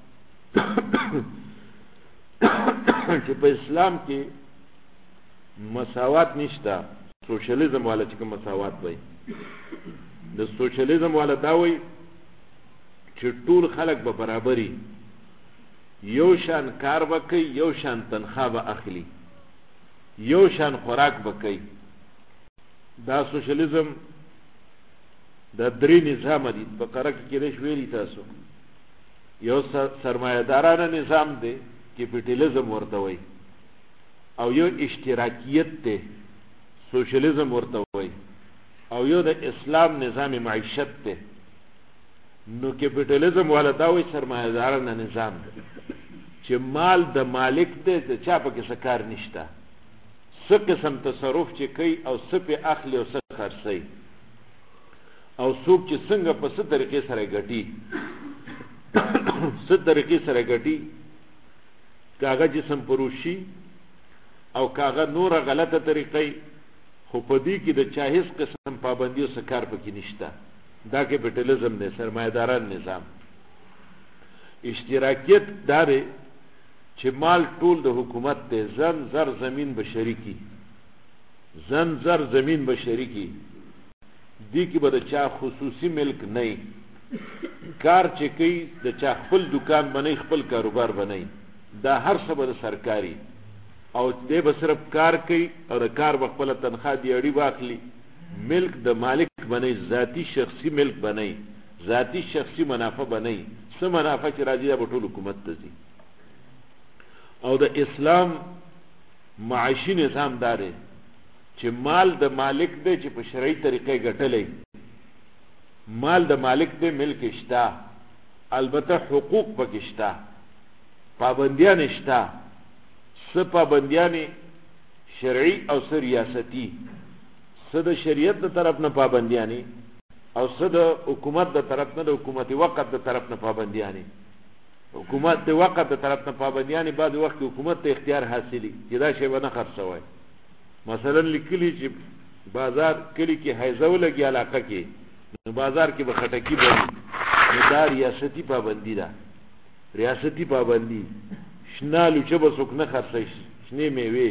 چې په اسلام کې مساوات نشته سوشلیزم والا چې کوم مساوات وای د سوشلیزم والا دا وای چې ټول خلک به برابرۍ یو شان کار وکي یو شان تنخواه به اخلي یو شان خوراک وکي دا سوشلیزم د درې نظام دي په قره کې کېدای شي ویلي تاسو یو سرمایه‌دارانه نظام دی کیپیټالیزم ورته وای او یو اشتراکیت دی سوشلیزم ورته وای او یو د اسلام نظام معیشت دی نو کیپیټالیزم والا دا وای سرمایه‌دارانه نظام چې مال د مالک دی چې چا پکې څه کار نشته څه قسم تصرف چې کوي او څه په اخلي او څه خرڅي او څوک چې څنګه په څه طریقې سره ګټي څه طریقې سره ګټي کاغه جسم پروشي او کاغه نور غلطه طریقې خو په دې کې د چا هیڅ قسم پابندي او سکار پکې نشته دا کیپیټالیزم دی سرمایه‌داران نظام اشتراکیت داره چې مال ټول د حکومت ته زن زر زمين بشریکی زن زر زمين بشریکی دی کې به د چا خصوصي ملک نه کار چې کوي د چا خپل دکان بنای خپل کاروبار بنای دا هر څه به سرکاري او دې به صرف کار کوي او د کار په خپل تنخواه دی اړي واخلي ملک د مالک بنای ذاتی شخصي ملک بنای ذاتی شخصي منافع بنای څه منافع چې راځي د ټول حکومت ته دي او د اسلام معاشي نظام داره چې مال د مالک دی چې په شرعي طریقې ګټلې مال د مالک دی ملک شته البته حقوق پکې شته پابندیان شته څه پابندیان شرعي او څه ریاستي څه د شریعت د طرف نه پابندیان او څه د حکومت د طرف نه د حکومتي وقت د طرف نه پابندیان حکومت د وقت د طرف نه پابندیان بعد وخت حکومت ته اختیار حاصلي چې دا شی ونه خرڅوي مثلا لیکلی چې بازار کلی کې حیزه ولګي علاقه کې نو بازار کې به خټکی بني نو دا ریاستی پابندی ده ریاستی پابندی شنالو چې به څوک نه خرڅي شنه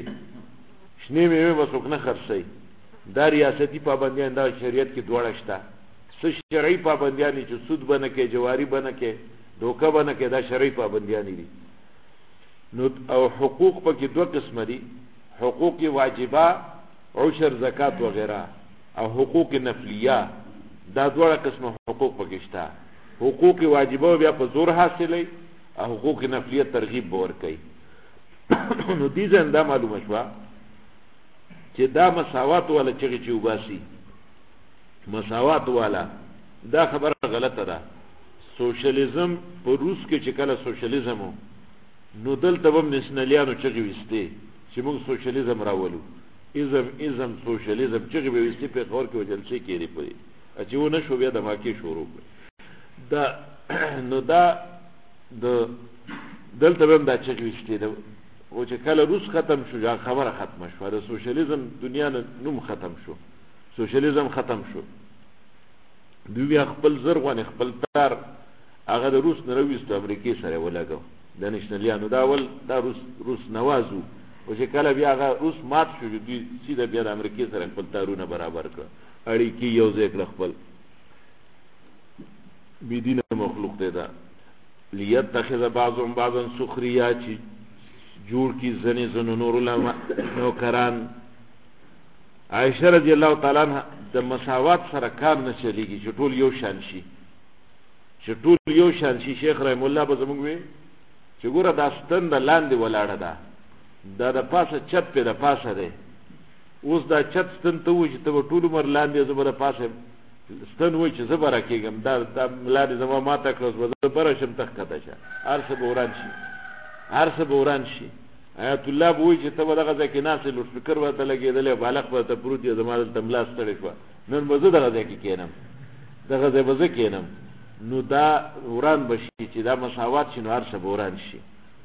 میوه به څوک نه خرڅي دا ریاستی پابندیان دا شریعت کې دوړه شته څه شرعي پابندیان چې سود بنه کې جواری بنه کې دوکه بنه کې دا شرعي پابندیان دي نو او حقوق پکې دوه قسم دي حقوق واجبہ عشر زکات وغیرہ او حقوق نفلیہ دا دوه قسم حقوق پکې شته حقوق واجبہ بیا په زور حاصلې حقوق نفلیه ترغیب به ورکوي. نو دې ځای دا معلومه شوه چې دا مساوات والا چغې چې وباسي، مساوات والا دا خبره غلطه ده. سوشلیزم په روس کې چې کله سوشلیزم و نو دلته به هم نسنلیانو چغې ویستې چې موږ سوشلیزم راولو، ایزم سوشلیزم چغې به ویستې پېښور کې به جلسې کېدې پرې چې ونه شو بیا دماکې شروع کړې. دا نو دا دلته به هم دا چغې ویستې ده. او چې کله روس ختم شو یا خبره ختمه شوه، د سوشلیزم دنیا نه نوم ختم شو، سوشلیزم ختم شو. دوی بیا خپل زرغون خپل تار هغه د روس نه راویستو امریکې سره ولګو د نشنلیانو. دا اول دا روس نوازو، او چې کله بیا هغه روس مات شو دوی سیده بیا د امریکې سره خپل تارونه برابر کړه، اړیکې یو ځای کړه. خپل بېدینه مخلوق دی دا. لیتخذ بعضهم بعضا سخریا چې جوړ کی زنی زنو نور نوکران. عائشہ رضی اللہ تعالی عنہ د مساوات سره کار نه چلیږي چې ټول یو شان شي، چې ټول یو شان شي. شیخ رحم الله به زموږ وی چې ګوره دا ستن د لاندې ولاړه ده، دا د پاسه چت پې د پاسه دی. اوس دا چت ستن ته وایي چې ته به ټول عمر لاندې، زه به د پاسه ستن وایي چې زه به را کېږم، دا لاندې زما ماته کړه، به زه بره شم ته ښکته شه، هر څه به وران شي، هر څه به وران شي. آیت الله به وایي چې ته به دغه ځای کې ناست لوډ سپیکر به ته لګېدلی، بالغ به ته پروت یې، زما دلته ملا ستړې شوه، نن به زه دغه ځای کې کښېنم، دغه ځای به زه کښېنم. نو دا وران به شي، چې دا مساوات شي نو هر څه به وران شي.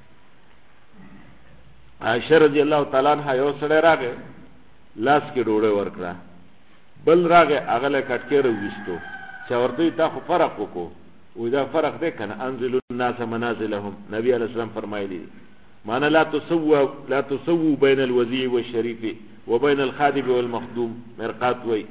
عائشہ رضی الله تعالی عنها یو سړی راغی لاس کې ډوډۍ ورکړه، بل راغی هغه له کټکې راوویستو، چې ورته وایي تا خو فرق وکړو. وایي دا فرق دی که نه، انزلوا الناس منازلهم. نبي علیه السلام فرمایلی دي معنی لا تسووا بین الوزیع والشریف وبین الخادم والمخدوم. مرقات وایي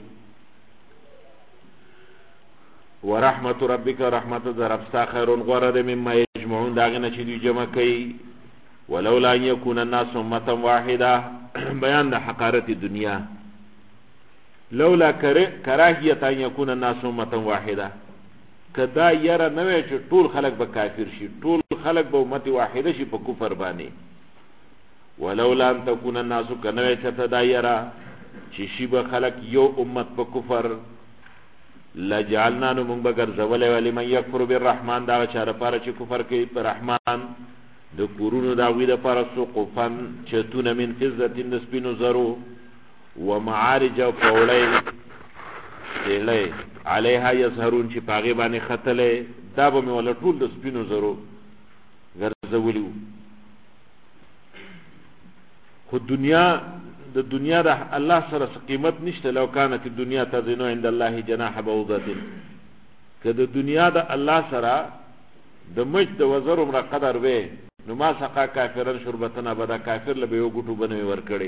ورحمت ربک، رحمت در ربستا خیر غوره ده مما یجمعون، دا هغې نه چې دوی جمع کوي. ولولا ان یکون الناس امة واحده، بیان د حقارت دنیا. لولا کراهیت ان یکون الناس امة واحده، که دا یره نه وی چې ټول خلک به کافر شي، ټول خلک به امت واحده شي په کفر باندې. ولولا ان تکون الناس، که نه وی چېرته دا یره چې شي به خلک یو امت په کفر، لجعلنا، نو مونږ به ګرځولی وه لمن یکفر بالرحمن، دا هغه چا دپاره چې کفر کوي په رحمان، د کورونو د هغوی دپاره سقفا چتونه من فضة د سپینو زرو، ومعارج او پوړی څېړی علیها یظهرون چې په هغې باندې ختلی، دا به مې وله ټول د سپینو زرو ګرځولي وو. خو دنیا د دنیا د الله سره قیمت نشته. لو کانت الدنیا تزن عند الله جناح بعوضة، که د دنیا د الله سره د مچ د وزر عمره قدر وی نو ما سقا کافرن شربتنا، به دا کافر له به یو ګوټو به نه وي ورکړی.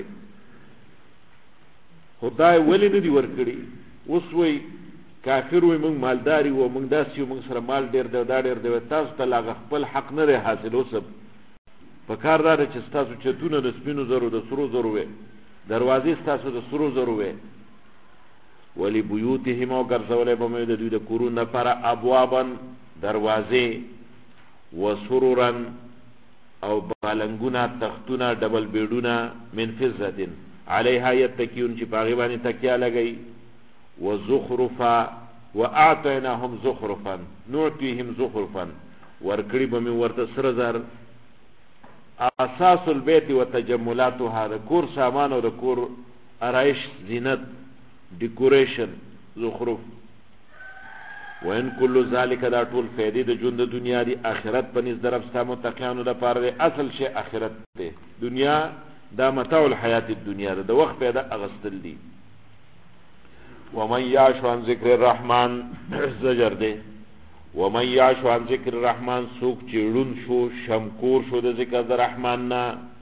خدای ولې نه دي ورکړي؟ اوس وایي کافر وایي موږ مالداري وو، موږ داسې یو، موږ سره مال ډېر دی، دا ډېر دی. تاسو ته لا هغه خپل حق نه دی حاصل. اوس په کار دا ده چې ستاسو چتونه د سپینو زرو د سرو زرو وي، دروازې ستاسو د سرو زرو وي. ولبیوتهم، او ګرځولی به مې د دوی د کورونو لپاره ابوابا دروازې، وسرورا او بالنګونه، تختونه، ډبل بیډونه، من فضة علیها یتکیون چې په هغې باندې تکیه لګوي، وزخرفا واعطیناهم زخرفا نعطیهم زخرفا، ورکړي به مې ورته سره زر. اساس البیت و تجملاتها، د کور سامان او د کور آرایش، زینت، ډیکوریشن، زخرف. وان کل ذالک، دا ټول فیدې د ژوند د دنیا دي، آخرت په نس درب ستا متقیانو دپاره دی. اصل شی آخرت دی، دنیا دا متاع الحیات الدنیا ده، د وخت پیدا اغستل دي. ومن یعش عن ذکر الرحمن، زجر دی. ومن یعش عن ذکر الرحمن، څوک چې ړوند شو، شمکور شو د ذکر د رحمان نه.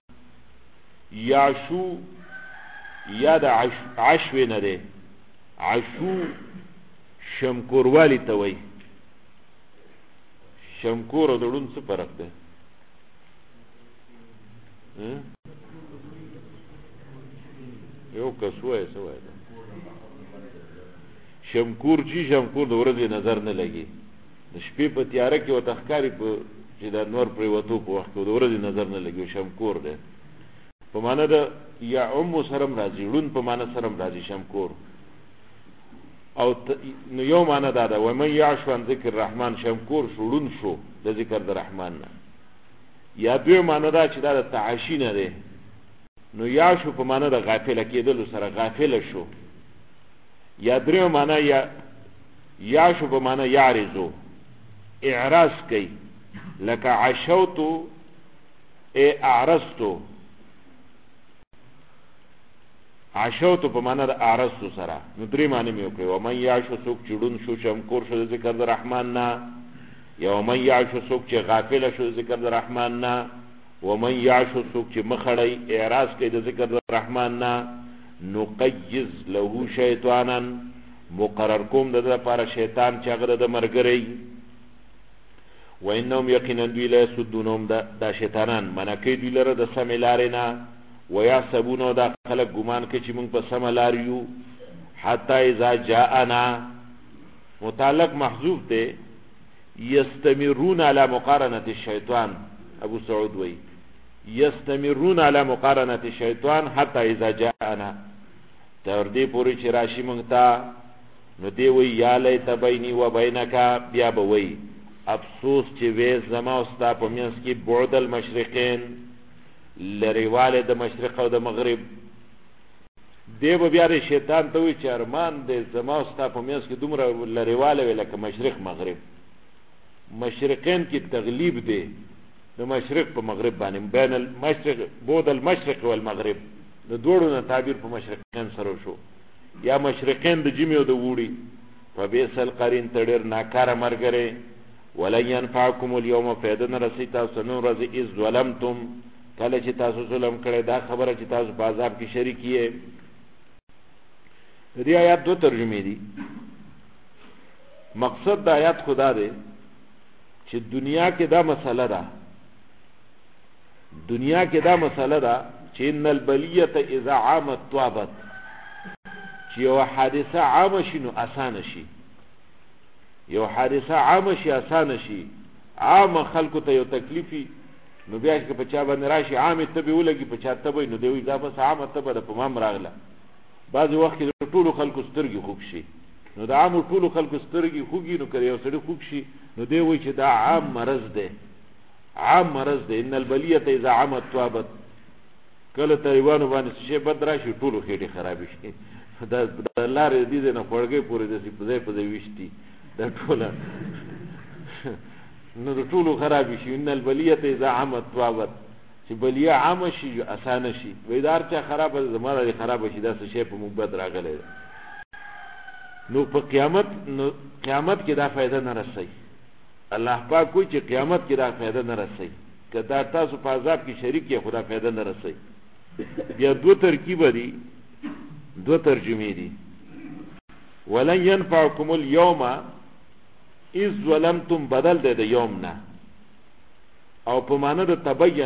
یعشو یا د عشو نه دی، عشو شمکوروالی ته وایي. شمکور او د ړوند څه فرق دی؟ یو کس وایي څه وایي؟ شمکور چې شمکور د ورځې نظر نه لګي، د شپې په تیاره کې ورته ښکاري چې دا نور پریوتو په وخت کې د ورځې نظر نه لګي شمکور دی په معنا د یا سرم راځي ړون په معنا سرم راځي شمکور او نو یو معنا دا ده ومن یعش عن ذکر الرحمن شمکور شو ړون شو د ذکر د رحمان نه یا دوی معنا دا چې دا د تعاشی نه دی نو یعشو په معنا د غافل کېدلو سره غافل شو یا درې معنا یا یعشو په معنا یعرضو اعراض کوي لکه عشوتو اعرضتو عشوتو په معنا د اعرضتو سره نو درې معنی مې وکړې ومن یعشو څوک چې ړوند شو شمکور شو د ذکر د رحمان نه یا ومن یعشو څوک چې غافل شو د ذکر د رحمان نه ومن یعشو څوک چې مخړی اعراض کوي د ذکر د رحمان نه نقیض له شیطانا مقرر کوم د لپاره شیطان چې هغه د مرګري وانهم یقینا دوی لا یسدونهم دا شیطانان منع کوي دوی لره د سمې لارې نه ویحسبون دا خلق ګمان کوي چې موږ په سمه لار یو حتی اذا جاءنا متعلق محذوف دی یستمرون علی مقارنه الشیطان ابو سعود وی یستمرون علی مقارنه الشیطان حتی اذا جاءنا تر دې پورې چې راشي موږ ته نو دی وی یا لیت بیني و بینک بیا به وی افسوس چې وې زما او ستا په منځ کې بعد المشرقین لریواله د مشرق او د مغرب دی به بیا شیطان ته وی چې ارمان دې زما او ستا په منځ کې دومره لریواله وی لکه مشرق مغرب مشرقین کې تغلیب دی د مشرق په مغرب باندې بین المشرق بعد المشرق والمغرب د دوړو نه تعبیر په مشرقین سره شو یا مشرقین د جمی او د وړي فبئس القرین تډر ناکاره مرګره ولن ينفعكم اليوم فیدن رسی تاسو نو رضی اذ ظلمتم کله چې تاسو ظلم کړی دا خبره چې تاسو په عذاب کې شریک یې دې آیات دو ترجمه دي مقصد د آیات خدا دی چې دنیا کې دا مسله ده چې ان البلیه اذا عامت طابت چې یو حادثه عام شي نو اسانه شي یو حادثه عام شي اسانه شي عام خلکو ته یو تکلیفي نو بیا چې په چا باندې راشي عام ته به ولګي په چا ته به نو دوی دا بس عام ته به په مام راغله بعض وخت کې ټول خلکو سترګې خوب شي نو دا عام ټول خلکو سترګې خوږي نو کړي یو سړي خوب شي نو دی وایي چې دا عام مرض دی ان البلیه اذا عامت طابت کله تریوانو باندې شي بد راشي ټول خېټه خراب شي دا لارې دې نه خورګي پورې د په ځای وشتي دا ټول نو ټول خراب شي ان البلیه اذا عامت طابت چې بلیه عام شي اسانه شي وېدار چې خراب زماره خراب شي دا څه شی په مبد راغلی نو په قیامت کې دا فائدہ نه رسي الله پاک کوئی چې قیامت کې دا فائدہ نه رسي کدا تاسو په عذاب کې شریک یې خدا فائدہ نه رسي بیا دو ترکیب دي دو ترجمه دي ولن ينفعكم اليوم اذ ظلمتم بدل د یومنا او په معنا د تبین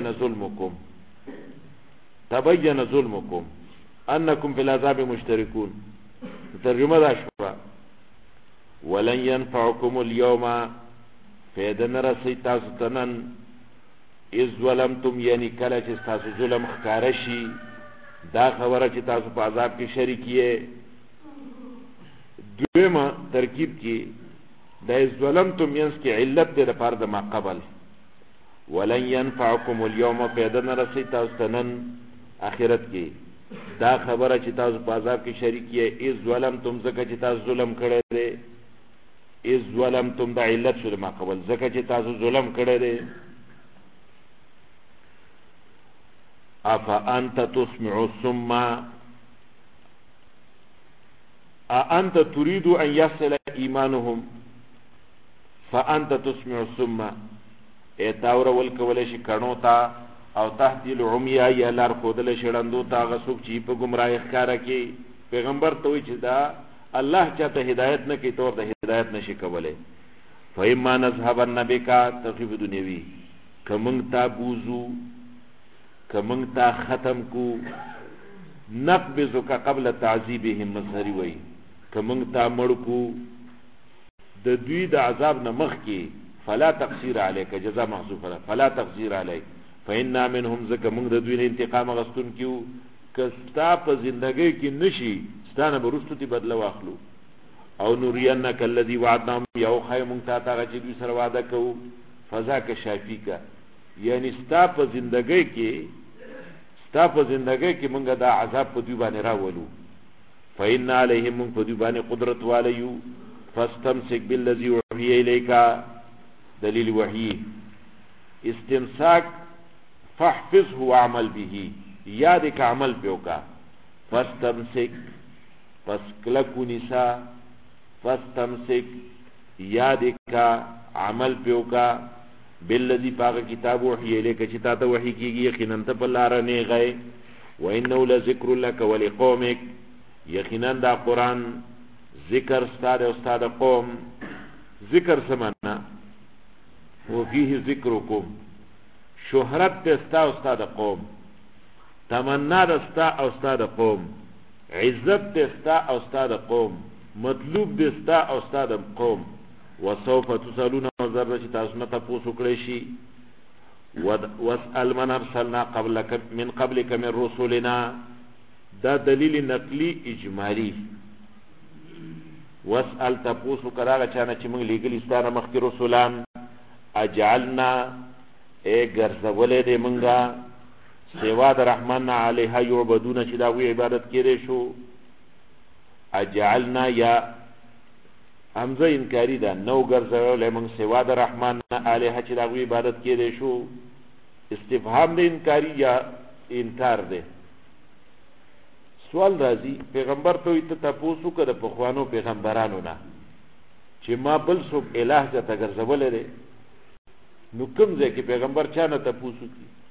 ظلمکم انکم فی العذاب مشترکون ترجمه دا شو ولن ينفعكم اليوم فیدن رسی تاسو تنن اذ ظلمتم یعنی کله چې تاسو ظلم ښکاره شي دا خبره چې تاسو په عذاب کې شریک یې دویمه ترکیب کې دا اذ ظلمتم ینس کې علت دی لپاره د ما قبل ولن ينفعكم اليوم فیدن رسی تاسو تنن آخرت کې دا خبره چې تاسو په عذاب کې شریک یې اذ ظلمتم ځکه چې تاسو ظلم کړی دی اذ ظلمتم دا علت شو ما قبل ځکه چې تاسو ظلم کړی دی افانت تسمع الصم اانت تريد ان يصل ايمانهم فانت تسمع الصم اتاور ولکول شي کڼو تا او تهدی العمیا یا لار خودل شړندو تا غسوک چی په گمراهی ښکارا کی پیغمبر ته وی چې دا الله چاته هدایت نه کی تور د هدایت نشي کوله فایما نذهبن بک تخفیف دنیوی کمنګ تا بوزو کمنګ تا ختم کو نقبذک قبل تعذيبهم مصری وی کمنګ تا مړ کو د دوی د عذاب نه مخ کی فلا تقصير عليك جزاء محذوفه فلا تقصير عليك فإنا منهم زکه موږ د دوی انتقام غستون کیو کستا په زندګۍ کې نشي ستانه برستو تی بدله واخلو او نورینک الذی وعدناهم یو خای مونږ ته هغه چې دوی سره وعده کوو فذاک شافیکا یعنی ستا په زندګۍ کې مونږ دا عذاب په دوی باندې راولو فإن علیهم مونږ په دوی باندې قدرت والیو فاستمسک بالذی اوحی الیک دلیل وحی استمساک فاحفظه وعمل به یاد کا عمل پیوکا فاستمسک پس کلکو نسا فاستمسک یاد کا عمل پیوکا بالذی پاک کتاب وحی الیک چې تا ته وحی کیږي یقینا ته په لار نه غي و انه لذکر لك ولقومك یقینا دا قران ذکر ستاره او ستاره قوم ذکر سمانا وفيه ذکرکم شهرت تستا او ستاره قوم تمنا دستا او ستاره قوم عزت دستا او ستاره قوم مطلوب دستا او ستاره قوم وسوف تسالون ذره چې تاسو نه تاسو کړئ شي واسال من ارسلنا قبلك من رسلنا دا دلیل نقلی اجمالی واسال تاسو کراغه چانه چې موږ لګلی ستاره مخکې رسولان اجعلنا ګرځولې دې مونږه سوا د رحمان علیها یعبدون چې دا وی عبادت کړي شو اجعلنا یا حمزه انکاری ده نو ګرځولې مونږ سوا د رحمان علیها چې دا وی عبادت کړي شو استفهام د انکاری یا انکار ده سوال راځي پیغمبر ته ته تاسو کړه په خوانو پیغمبرانو نه چې ما بل څوک الہ ته ګرځولې نو کوم ځای کې پیغمبر چانه تاسو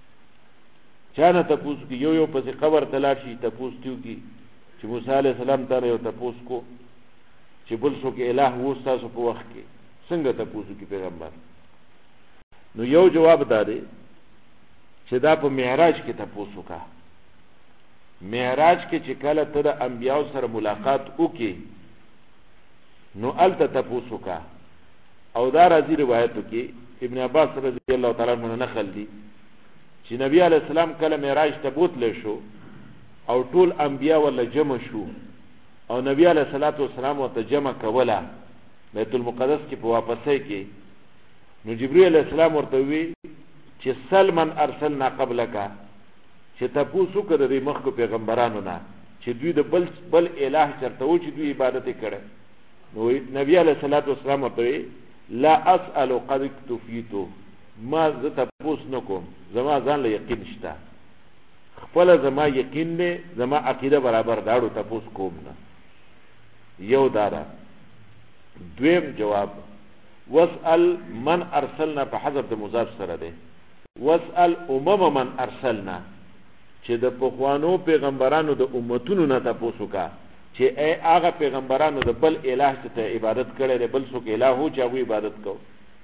کی یو پسې قبر تلاش شي تاسو کی چې موسی علیہ السلام ته یو تاسو کو چې بل څوک الہ وو تاسو په وخت کې څنګه تاسو کی پیغمبر نو یو جواب دادې چې دا په معراج کې تاسو کا معراج کې چې کله ته د انبیاء سره ملاقات وکې نو الته تاسو کا او دا راځي روایتو کې ابن عباس رضی الله تعالی عنہ نقل دي چې نبی علیہ السلام کله معراج ته بوتل شو او ټول انبیاء ول جمع شو او نبی علیہ الصلوۃ والسلام ته جمع کوله بیت المقدس کې په واپسې کې نو جبرئیل علیہ السلام ورته وی چې سلمان ارسلنا قبلک چې تاسو کړه د مخکو پیغمبرانو نه چې دوی د بل الہ چرته و چې دوی عبادت کړي نو نبی علیہ الصلوۃ والسلام ورته لا اسأل قد اكتفيتو ما زتا پوس نکوم زما ځان له یقین شته خپل زما یقین نه زما عقیده برابر داړو تاسو کوم نه یو دارا دویم جواب واسأل من ارسلنا په حذف د مضاف سره ده واسأل من ارسلنا چې د پخوانو پیغمبرانو د امتونو نه تاسو کا چې هغه پیغمبرانو د بل الہ ته عبادت کړي بل څوک الہ هو چې هغه عبادت کو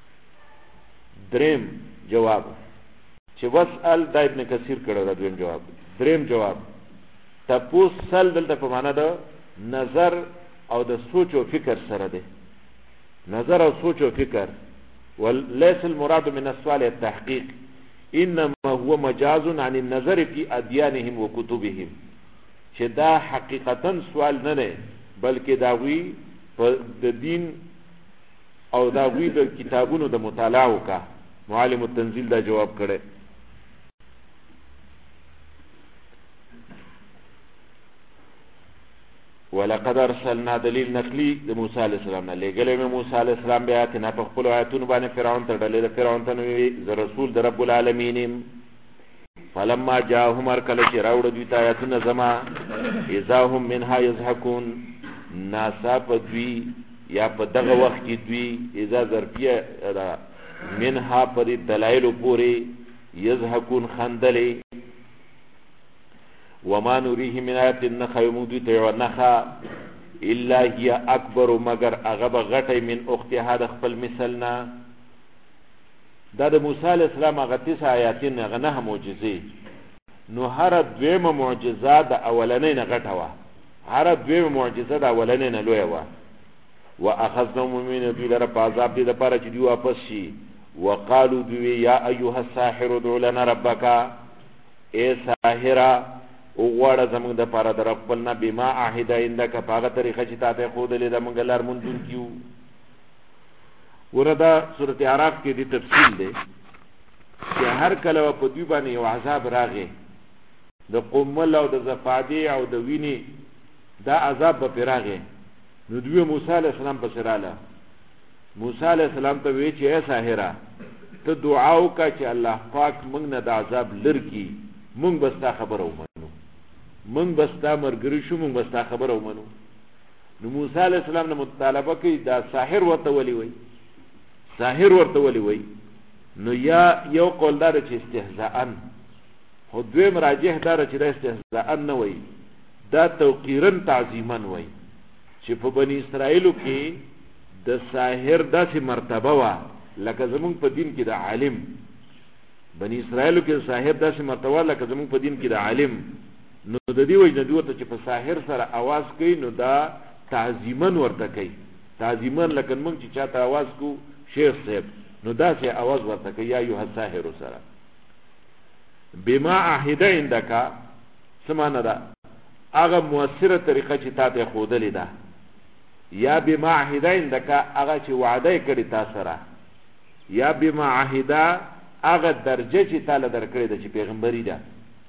دریم جواب چې واسال د ابن کثیر کړه دویم جواب دریم جواب تاسو سل دلته په معنا ده نظر او د سوچ او فکر سره ده نظر او سوچ او فکر وليس المراد من السؤال التحقيق انما هو مجاز عن النظر في اديانهم وكتبهم چې دا حقیقتا سوال نه نه بلکې داوی د دین او داوی د کتابونو د مطالعه کا معلم التنزيل دا جواب کړي ولقد ارسلنا دلیل نقلی د موسی علیہ السلام نه لګلې موسی علیہ السلام بیا ته نه په خپل آیاتونو باندې فرعون ته ډلې فرعون ته نوې ز رسول د رب العالمین فلما جاءهم اركل شراود دوی آیاتنا زما اذا هم منها يضحكون ناسا پدوی یا په دغه وخت کې دوی اذا ظرفیه منها پر دلائل پوری يضحكون خندلې وما نريه من آیات النخا ونخا الا هي اکبر مگر اغب غټي من اختها د خپل مثلنا دا د موسی علیہ السلام هغه 9 آیاتین هغه 9 معجزې نو هر دویمه معجزه د اولنۍ نه غټه وه هر دویمه معجزه د اولنۍ نه لویه وه واخذناهم من دوی لره په عذاب دې لپاره چې دوی واپس شي. وقالو دوی یا ایها الساحر ادع لنا ربک، اے ساحره وغواړه زمونږ دپاره د رب خپلنا بما عهد عندک، په هغه طریقه چې تا ته ښودلې ده مونږ لار موندونکي یو. وردا سورت اعراف کې دې تفصیل دی چې هر کله په دوی باندې یو عذاب راغی د قمل او د زفادې او د وینې دا عذاب به پرې راغی، نو دوی موسی علیه السلام پسې راله. موسی علیه السلام ته وی چې اے ساحره ته دعا وکړه چې الله پاک موږ نه د عذاب لر کړي، موږ به ستا خبره ومنو، موږ به ستا ملګري شو، موږ به ستا خبره ومنو. نو موسی علیه السلام نه مطالبه کوي دا ساحر ورته ولي وی، ساحر ورته ولي وی. نو یا یو قول دار چې استهزاءً، خو دویم راجح دار چې دا استهزاءً نه وی، دا توقیراً تعظیماً وی چې په بنی اسرائیلو کې د ساحر داسې مرتبه وه لکه زمونږ په دین کې د عالم. بنی اسرائیلو کې د ساحر داسې مرتبه لکه زمونږ په دین کې د عالم. نو د دې وجه دوی ورته چې په ساحر سره आवाज کوي نو دا تعظیماً ورته کوي، تعظیماً لکه موږ چې چاته आवाज کو شیخ صاحب نو داسې आवाज ورته کوي یا ایها الساحر سره. بما عهد عندک سمانه ده هغه مؤثره طریقه چې تا ته ښودلې ده، یا بما عهد عندک هغه چې وعده کړی تا سره، یا بما عهد هغه درجه چې تعالی درکړې ده چې پیغمبري ده،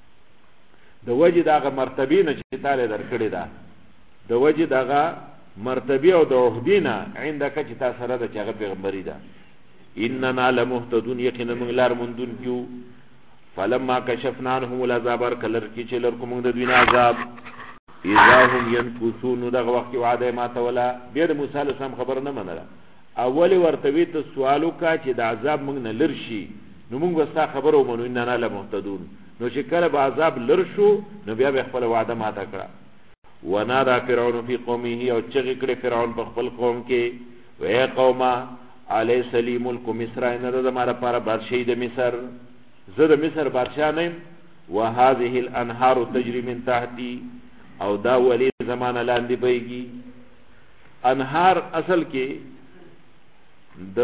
د وجه دغه مرتبه نه چې تعالی درکړې ده، د وجه دغه مرتبه او د عهدی نه عندک چې تا سره ده چې هغه پیغمبري ده. اننا لمهتدون، یقینا موږ لار موندون کیو. فلما کشفنا عنهم العذاب، کلر کی چې لر کوم د دوی نه عذاب، اذا هم ينفثون، دغه وخت وعده ما تولا. بیا د موسی علیه السلام خبر نه منله، اول ورته وی ته سوال وکړه چې د عذاب موږ نه لر شي نو موږ به ستا خبره ومنو، اننا لمهتدون. نو چې کله به عذاب لر شو نو بیا به خپل وعده ماته کړه. ونادى فرعون في قومه، او چغې کړې فرعون په خپل قوم کې، وای قومه الیس لی ملک مصر، نه ده زما لپاره بادشاهي د مصر، زه د مصر بادشاه نه یم. وهذه الانهار تجري من تحتي، او دا ولی زمانه لاندې بهیږي. انهار اصل کې د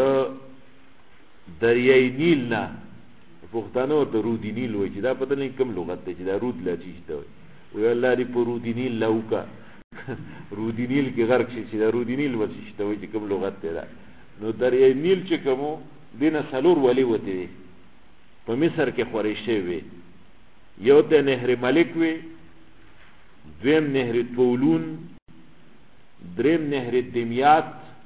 دریای نیل نه، پښتانه ورته رودی نیل وایي چې دا پته نه کوم لغت دی چې دا رود لا چیشته وایي. وی الله دې په رودی نیل لوکا رودی نیل کې غرق شي چې دا رودی نیل وسیشته وایي چې کوم لغت دی دا. نو دریای نیل چې کومو دینه سلور ولی وته وي په مصر کې خورې شوی، یو ته نهر ملک وي، دویم نهر طولون، دریم نهر دمیات،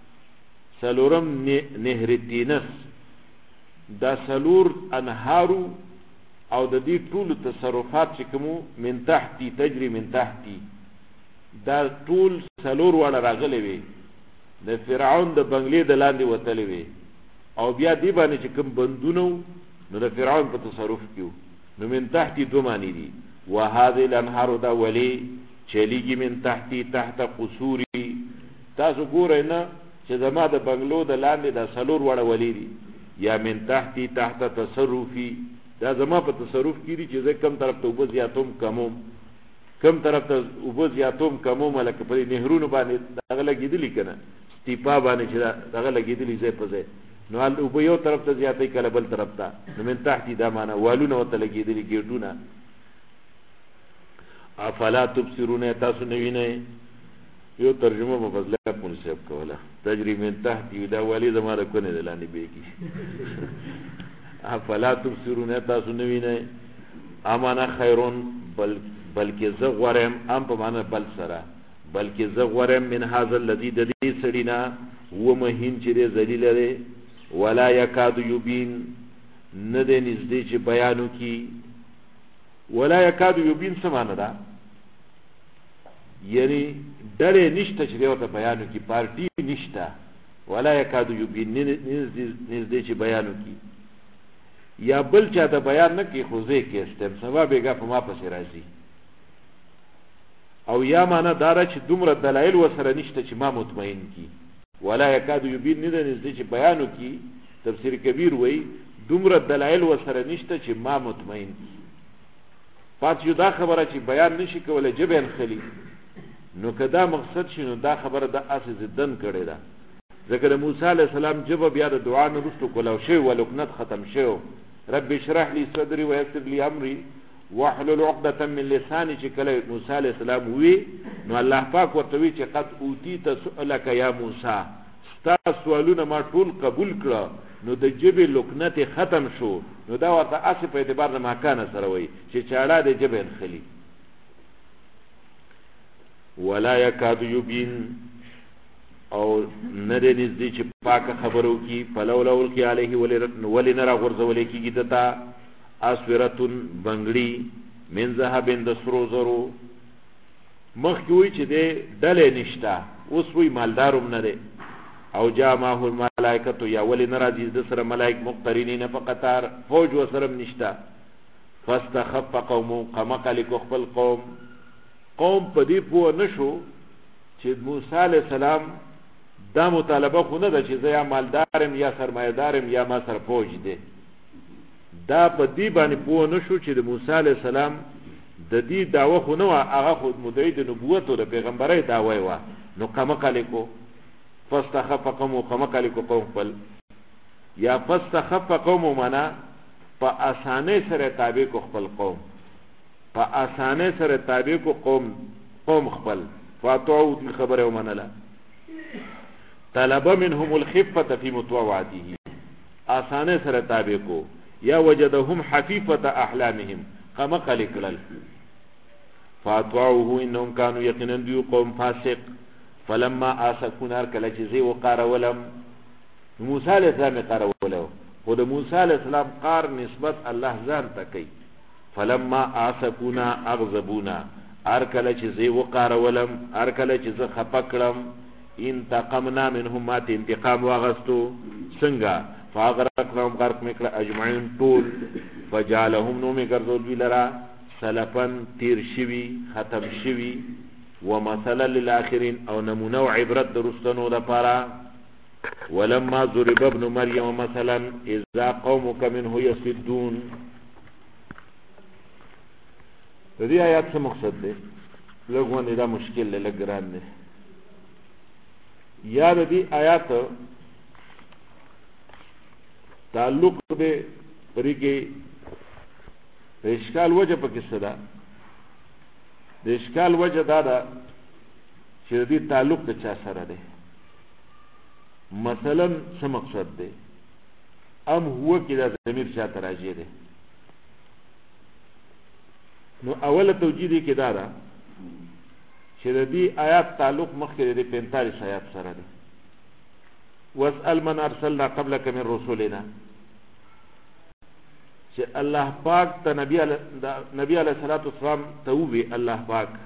سلورم نهر تینس. دا سلور انهارو او د دې ټول تصرفات چې کومو من تحتی تجری من تحتی، دا ټول سلور واړه راغلي وي د فرعون د بنگلې د لاندې وتلې وي، او بیا دی باندې چې کوم بندونو نو د فرعون په تصرف کېو. نو من تحتی دو معنی دي، وهذه الانهار دا ولی چلیږي من تحتی تحت قصوري. تاسو ګورئ نه چې زما د بنگلو د لاندې دا سلور واړه ولی دي، یا من تحتی تحت تصرفي، دا زما په تصرف کې دي چې زه کم طرف ته اوبه زیاتوم کموم، کم طرف ته اوبه زیاتوم کموم، لکه په نهرونو باندې دغه لګېدلي که نه سټیپا باندې چې دغه لګېدلي ځای په ځای، نو اوبه یو طرف ته زیاتوي کله بل طرف ته، نو من تحتی دا معنی والونه ورته لګېدلي ګېټونه. افلا تبصرون، تاسو نه وینئ. یو ترجمه په فضل الله صاحب کوله، تجری من تحتی، دا والی زما د کونې د لاندې بیږي. افلا تبصرون، تاسو نه وینئ. امانا خیرون، بلکې زه غوره یم، ام په معنی بل سره، بلکې زه غوره یم من هذا الذي، د دې سړي نه و مهین چې دی ذلیله دی، ولا یکاد یبین، نه دی نږدې چې بیان وکړي. ولا یکاد یبین څه معنی ده؟ یعنی ډلې نشته چې دی ورته بیان وکړي، پارټي نشته. ولا یکاد یبین، نږدې چې بیان وکړي، یا بل چا ته بیان نه کوي خو زه کې استم سبا بیګا په ما پسې راځي. او یا معنا داره چې دومره دلایل وسره نشته چې ما مطمئن کی. ولا یکاد یبین، نه نږدې چې بیان وکړي. تفسیر کبیر وایي دومره دلایل وسره نشته چې ما مطمئن کی. پات یو دا خبره چې بیان نشي کولای جبن خلی، نو کدا مقصد شنو دا خبره د اس زدن کړي دا ذکر موسی علیہ السلام جواب بیا د دعا نه رستو کولو شی ولکنت ختم شو رب اشرح لي صدري ويسر لي امري واحلل عقدة من لساني چې کله موسی علیہ السلام وی نو الله پاک ورته وی چې قد اوتیت سؤلك یا موسی ستا سوالونه ما ټول قبول کړه نو د جبه لکنت ختم شو نو دا ورته اسی په اعتبار د مکان سره وی چې چاړه د جبه خلی ولا يكاد يبين او نده نزدی چې پاک خبرو کی فلولول کی علیه ولی نرا غرزولی کی گیدتا اسورتون بنگڑی من ذهبین د سرو زرو مخکوی چې ده دل نشتا اوس وی مالداروم نده او جامعه الملائکتو یا ولی نرا زیزده سر ملائک مقترینین فقطار فوج و سرم نشتا فاستخف قومو قمقلی کخبل قوم پدی پو نشو چې موسی علیہ السلام دا مطالبه خو نه ده چې زه یا مالدارم یا سرمایه‌دارم یا ما سر فوج دی دا په دې باندې پوه نه شو چې د موسی علیہ السلام د دې دعوه خو نه وه هغه خو مدعي د نبوت او د پیغمبرۍ دعوه وه نو قمقلی کو فاستخف قومو قمقلی کو قوم خپل یا فاستخف قومو معنا په اسانۍ سره تابع کو خپل قوم په اسانۍ سره تابع کو قوم خپل فاتعو دي خبره ومنله طلب منهم الخفة في مطوعاته آسانه سره تابع کو یا وجدهم حفيفة احلامهم قمقل کلل فاتعوه انهم كانوا يقينا ديو قوم فاسق فلما آسفونا کله چې زی وقار ولم موسی علیہ السلام قار ولو خود موسی علیہ السلام قار نسبت الله ځان تکي فلما آسفونا اغضبونا ارکل چې زی وقار ولم ارکل چې ز خپکړم انتقمنا منهم مات انتقام واغستو څنګه فاغرقناهم غرق میکړه اجمعین طول فجعلهم نو میګرځول وی لرا سلفن تیر شوی ختم شوی ومثلا للآخرین او نمونه و عبرت درستنو دا پارا ولما ضرب ابن مریم مثلا اذا قومك منه يصدون دې آیات څه مقصد دی لګونه دا مشکل لګران دی یا دې آیات تعلق دې پرې کې اشکال وجه پکې صدا د اشکال وجه دا ده چې دې تعلق د چا سره دی مثلا څه مقصد دی ام هو کې دا ضمیر چا ته راځي دی نو اوله توجیه دې کې دا ده چې د دې آیات تعلق مخکې د 45 آیات سره دی واسأل من ارسلنا قبلك من رسولنا چې الله پاک ته نبی علیہ الصلوۃ والسلام ته وی الله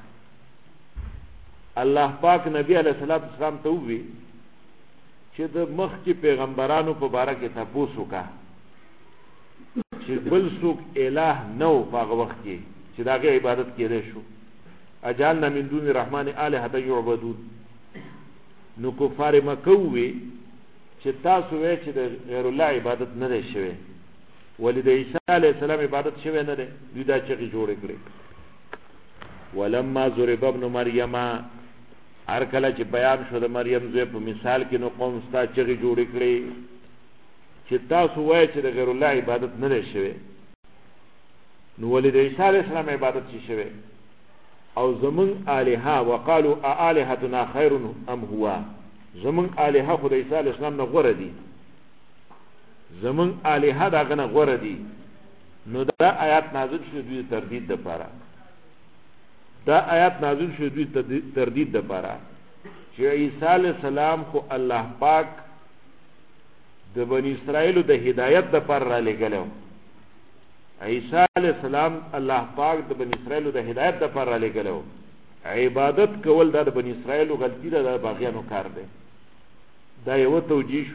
پاک نبی علیہ الصلوۃ والسلام ته وی چې د مخ کې پیغمبرانو په باره کې تاسو کا چې بل څوک الہ نو په وخت کې چې داغه عبادت کېده شو اجالنا من دون الرحمن الہ یعبدون نو کفار مکه وی چې تاسو وی چې د غیر الله عبادت نه دی شوی ولید عیسی علیہ السلام عبادت شوی نه دی دوی دا چې جوړ کړی ولما ضرب ابن مریم هر کله چې بیان شو د مریم زوی په مثال کې نو قوم ستا چې جوړ کړی چې تاسو وای چې د غیر الله عبادت نه دی شوی نو ولید عیسی علیہ السلام عبادت شوی او زمون الها وقالوا الهتنا خير ام هو زمون الها خدای عیسی علیہ السلام نه غوړه دي زمون الها دا غنه غوړه دي نو دا آیات نازل شو دوی تردید د پاره دا آیات نازل شو دوی تردید د پاره چې عیسی علیہ السلام خو الله پاک د بنی اسرائیل د هدایت د پر را لګلو عیسی علیہ السلام الله پاک د بنی اسرائیل د هدایت د پر را لګلو عبادت کول د بنی اسرائیل غلطی ده د باغیانو کار دی دا یو توجیه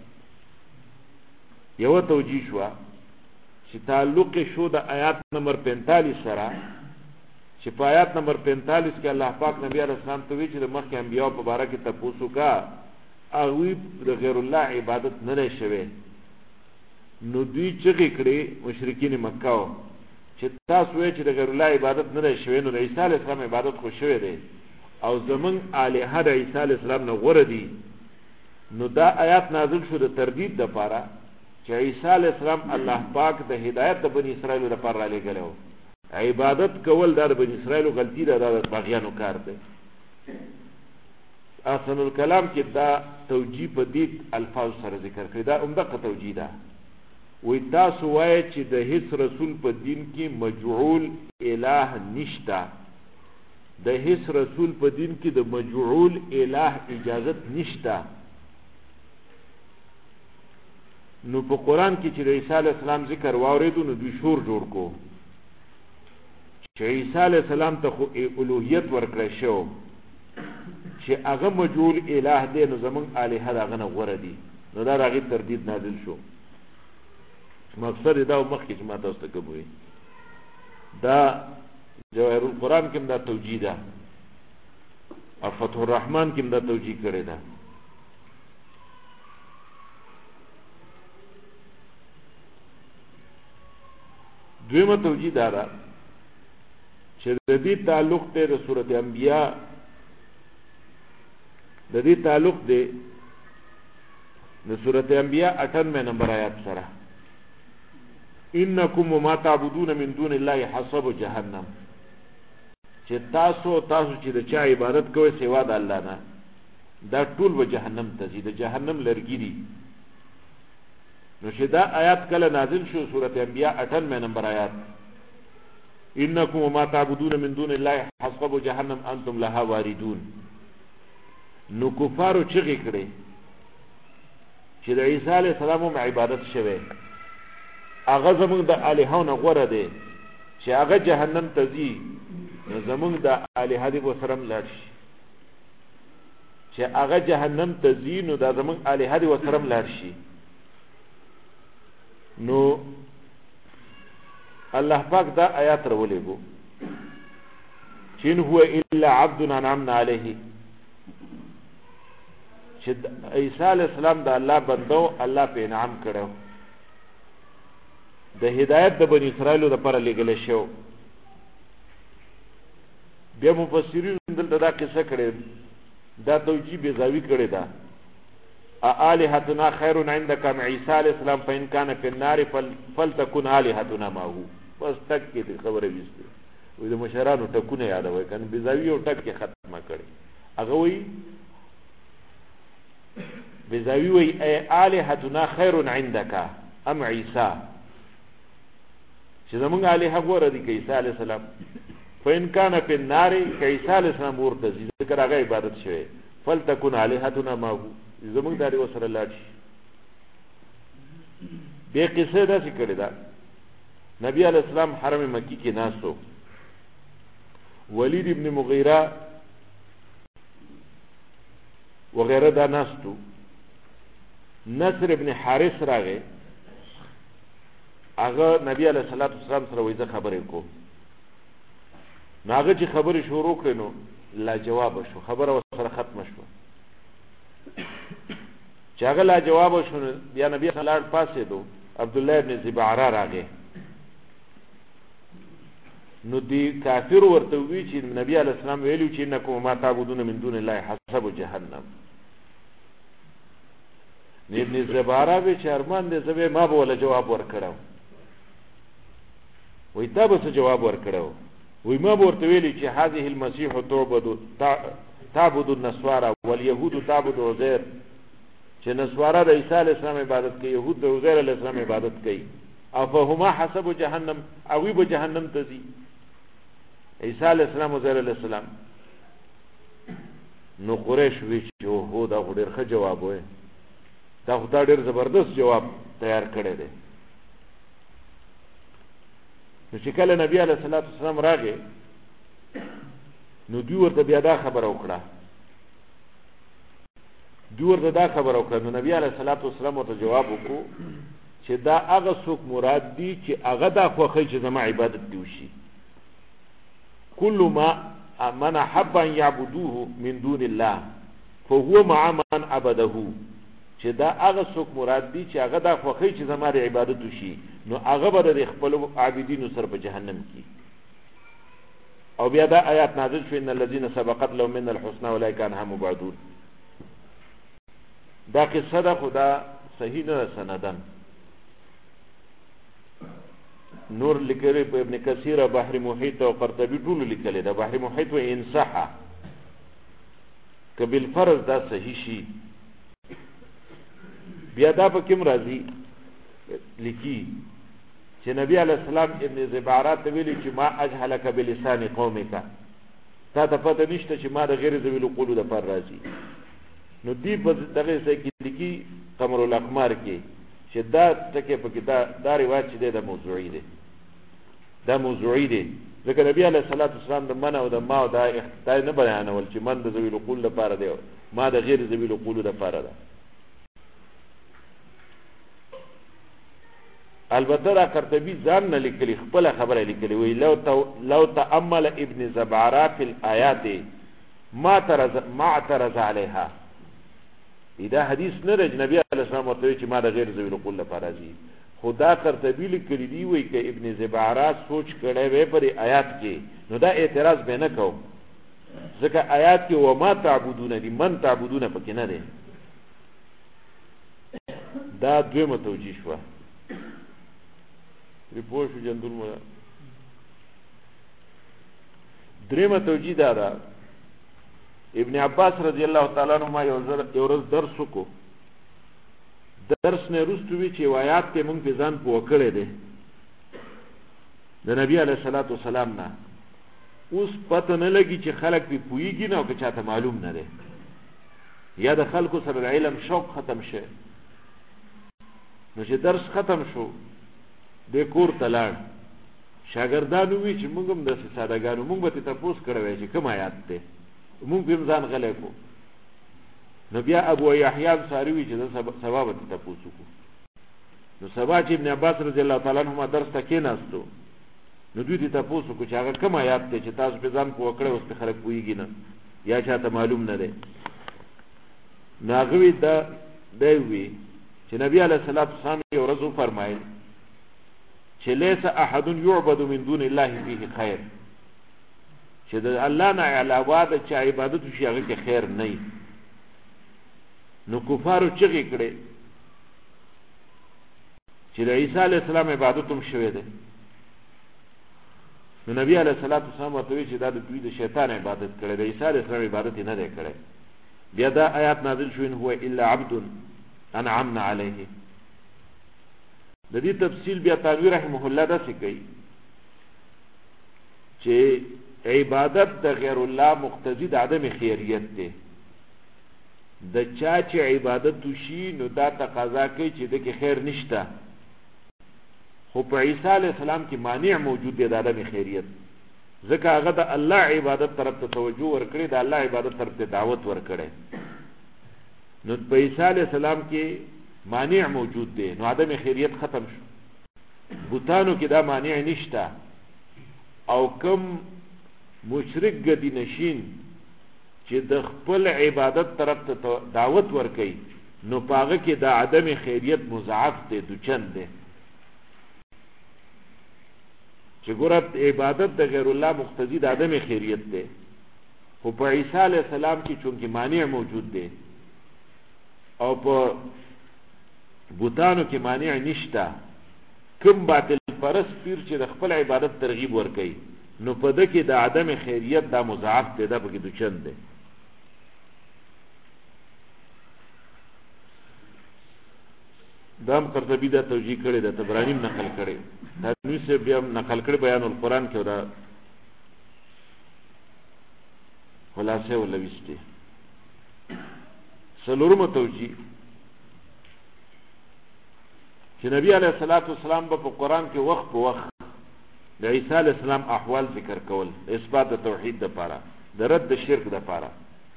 شو چې تعلق شو د آیات نمبر 45 سره چې په آیات نمبر 45 کې الله پاک نبی علیہ السلام ته وی چې د مخکې انبیاء په باره کې تاسو کا او د غیر الله عبادت نه شوی نو دوی چې کړي مشرکین مکه چې تاسو وی چې د غیر الله عبادت نه شوی نو د عیسی علیہ السلام عبادت خو شوی دی او زمون الها د عیسی علی السلام نه غوړه دي نو دا آیات نازل شو د تردید د پاره چې عیسی علی السلام الله پاک د هدایت د بنی اسرائیل لپاره را لګلو عبادت کول د بنی اسرائیل غلطی ده د باغیانو کار دی احسن الکلام کې دا توجیه په دې الفاظ سره ذکر کړی دا عمده توجیه ده وی تاسو وایي چې د هیڅ رسول په دین کې مجعول الہ نشته د هیڅ رسول په دین کې د مجعول الہ اجازت نشته نو په قران کې چې عیسی علی السلام ذکر واوریدو نو دوی شور جوړ کو چې عیسی علی السلام ته خو الوهیت ورکړی شو چې هغه مجعول الہ دی نو زمون الہ هغه نه غوړه دي نو دا راغی تردید نازل شو مقصد دا مخکې چې ما تاسو ته کوي دا جواهر القرآن کې دا توجیه ده او فتح الرحمن کې دا توجیه کړی ده دویمه توجیه دا ده چې د دې تعلق ته د سورۃ انبیاء د دې تعلق دی د سورۃ انبیاء 98 نمبر آیات سره انکم وما تعبدون من دون الله حسب جهنم چې تاسو چې د چا عبادت کوئ سوا د الله نه دا ټول به جهنم ته ځي د جهنم لرګي دي نو چې دا آیات کله نازل شو سورۃ انبیاء 98 نمبر آیات انکم وما تعبدون من دون الله حسب جهنم انتم لها واردون نو کفارو چغې کړې چې د عیسی علیه السلام عبادت شوه هغه زمونږ د الهو نه غوره دی چې هغه جهنم ته ځي نو زمونږ د الهه دی وسرم لاړ شي چې هغه جهنم ته ځي نو دا زمونږ الهه دی وسرم لاړ شي نو الله پاک دا آیات راولېګو چې ان هو الا عبد انعمنا عليه چې عیسی علیه السلام د الله بندو الله په انعام کړو د هدایت د بنی اسرائیل لپاره لګل شو بیا مفسرین دلته دا قصه کړي دا توجیه بزاوی کړي دا الہتنا خیر عندك مع عیسی علیہ السلام فإن كان في النار فلتكن الہتنا معه بس تک کې خبره وسته وې د مشرانو ټکونه یادوي کنه بزاوی او ټک کې ختمه کړي هغه وی بزاوی وی الہتنا خیر عندك ام عیسی چې زمونږ الہ غوړه دي عیسی علیہ السلام فإن كان في النار عیسی علیہ السلام ورته ذکر هغه عبادت شوی فلتكن الہتنا معه زمونږ داري وسره لاړ شي به قصه دا ذکر ده نبی علیہ السلام حرم مکی کې ناسو ولید ابن مغیره وغیره دا ناستو نصر ابن حارث راغی هغه نبی علیہ الصلوۃ والسلام سره وایي خبرې کو هغه چې خبرې شروع کړې نو لا جواب شو خبره سره ختم شو چې هغه لا جواب شو بیا نبی صلی الله علیه پاسې دو عبد الله ابن زبعره راغی نو دی کافر ورته وی چې نبی علیہ السلام ویلو چې انکم ما تعبدون من دون الله حسب جهنم ابن زبعره به چرمان دې زبې ما به ولا جواب ورکړم وی تا به څه جواب ورکړو وی ما ورته ویلی چې هذه المسيح تعبد النصارى واليهود تعبد عزير چې نصارا د عیسی علیه السلام عبادت کوي يهود د عزير علیه السلام عبادت کوي او فهما حسب جهنم او به جهنم ته ځي عیسی علیه السلام عزير علیه السلام نو قریش وی چې هو دا ډېر ښه جواب وای دا خدای ډېر زبردست جواب تیار کړی دی نو چې کله نبی علیہ الصلوۃ والسلام راغی نو دوی ورته بیا دا خبر وکړه نو نبی علیہ الصلوۃ والسلام ورته جواب وکړو چې دا هغه څوک مراد دي چې هغه دا خوښي چې زما عبادت دی وشي كل ما من حب ان يعبدوه من دون الله فهو مع من عبده چې دا هغه څوک مراد دي چې هغه دا خوښي چې زما عبادت وشي نو هغه به د خپل عابدینو سره په جهنم کې او بیا دا آیات نازل شو ان الذين سبقت لهم من الحسنى اولئك عنها مبعدون. دا قصه ده خدا صحیح نه سندن. نور لیکلی په ابن کثیر بحر محیط او قرطبی ټول لیکلی دا بحر محیط و انصحه که بالفرض دا صحیح شي. بیا دا په کوم راځي لیکي چې نبی علیہ السلام ابن زبعرا ته ویلي چې ما اجهلک بلسان قومک، تا ته پته نشته چې ما د غیر ذوی القلوب د پر راځي. نو دی په دغه ځای کې لیکي قمر الاقمار کې چې دا ټکي پکې دا روایت چې دی د موضوعي دی، دا موضوعي دی ځکه نبی علیہ الصلوۃ والسلام د من او د ما او دا نه بیانول چې من د ذوی القلوب لپاره دی ما د غیر ذوی القلوب لپاره ده. البته دا قرطبی ځان نه لیکلی، خپل خبره لیکلی وی لو تأمل ابن زبعرا فی الآیات ما اعترض علیها. دا حدیث نه دی نبی علیہ السلام ورته چې ما د غیر ذوی القلوب لپاره دی، خدا قرطبی لیکلی دی وی که ابن زبعرا سوچ کړی وی پر آیات کې نو دا اعتراض به نه کو ځکه آیات کې وما تعبدون دی، من تعبدون پکې نه دی. دا دویمه توجیه شوه. رپوش جندول مدا درېمه توجیه دا ده ابن عباس رضی الله تعالی عنهما یو ورځ درس وکړو، درس نه وروسته وی چې روایت ته مونږ په ځان پوه کړی دی د نبی علیه الصلاۃ والسلام نه. اوس پته نه لګي چې خلک به پوهیږي نه او که چاته معلوم نه دی، یا د خلکو سره د علم شوق ختم شه. نو چې درس ختم شو د کور ته لاړ، شاګردانو وی چې موږ هم داسې سادهګانو موږ به تپوس کړی وی چې کوم آیات دی، موږ به ځان غلی کو. نو بیا ابو یحیی انصاری وی چې سبا به تپوس وکړو. نو سبا چې ابن عباس رضی الله تعالی عنهما درس ته کېناستو نو دوی ته تپوس وکړو چې هغه کوم آیات دی چې تاسو په ځان پوه کړی اوس په خلک پوهېږي نه یا چاته معلوم نه دی. نو هغه وی دی وی چې نبی علیه الصلاۃ والسلام یو ورځ وفرمایل چې لیس احد یعبد من دون الله فيه خیر، چې د الله نه علاوه د چا عبادت وشي هغه کې خیر نه. نو کفارو چغې کړې چې د عیسی علیه السلام عبادت هم شوی دی. نو نبی علیه الصلاۃ والسلام ورته وی چې دا د دوی د شیطان عبادت کړی، د عیسی علیه السلام عبادت یې نه دی کړی. بیا دا آیات نازل شو ان هو الا عبد انعمنا علیه. د دې تفصیل بیا تنویر رحمه الله داسې کوي چې عبادت د غیر الله مقتضی د عدم خیریت دی. د چا چې عبادت وشي نو دا تقاضا کوي چې دغه خیر نشته، خو په عیسی علیه السلام کې مانع موجود دی د عدم خیریت، ځکه هغه د الله عبادت طرف ته توجه ورکړي، د الله عبادت طرف ته دعوت ورکړي. نو په عیسی علیه السلام کې مانع موجود دی، نو عدم خیریت ختم شو. بوتانو کې دا مانع نشته، او کم مشرک گدی نشین چې د خپل عبادت طرف ته دعوت ورکړي نو پاغه کې دا عدم خیریت مضاعف دی، دوچند دی. چې ګوره عبادت د غیر الله مقتضی د عدم خیریت دی، خو په عیسی علیه السلام کې چونکې مانع موجود دی او په بوتانو کې مانع نشته، کوم باطل پرست پیر چې د خپل عبادت ترغیب ورکوي نو په ده کې د عدم خیریت دا مضاعف دی، دا پکې دوچند دی. دا هم قرطبي دا توجیه کړې ده، طبراني هم نقل کړې، تنویر صاحب بیا هم نقل کړې بیان القرآن کې، دا خلاصې ولویستې. څلورمه توجیه چې نبی علیه الصلاۃ والسلام به په قرآن کې وخت په وخت د عیسی علیه السلام احوال ذکر کول، اثبات د توحید دپاره، د رد د شرک دپاره.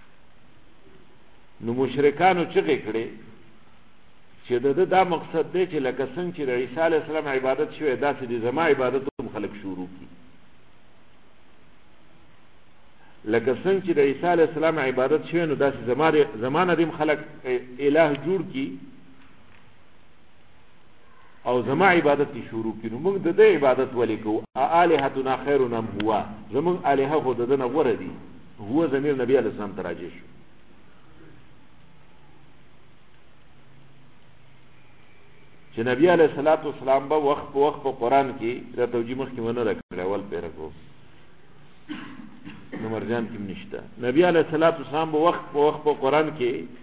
نو مشرکانو چغې کړې چې د ده دا مقصد دی چې لکه څنګه چې د عیسی علیه السلام عبادت شوی داسې د زما عبادت هم خلک شروع کړي، لکه څنګه چې د عیسی علیه السلام عبادت شوی نو داسې زما نه دې خلک الہ جوړ کړي. او زما عبادت شروع کینو موږ د دې عبادت ولې کو الہتنا خیرنا هو زمون الہ خو د دنه غره دي هو ضمیر نبی علیہ السلام تراجه شو چې نبی علیہ الصلوۃ والسلام به وخت په وخت په قران کې د توجیه مخ کې ونه راکړل اول پیر کو نو مرجان کې نشته نبی علیہ الصلوۃ والسلام به وخت په وخت په قران کې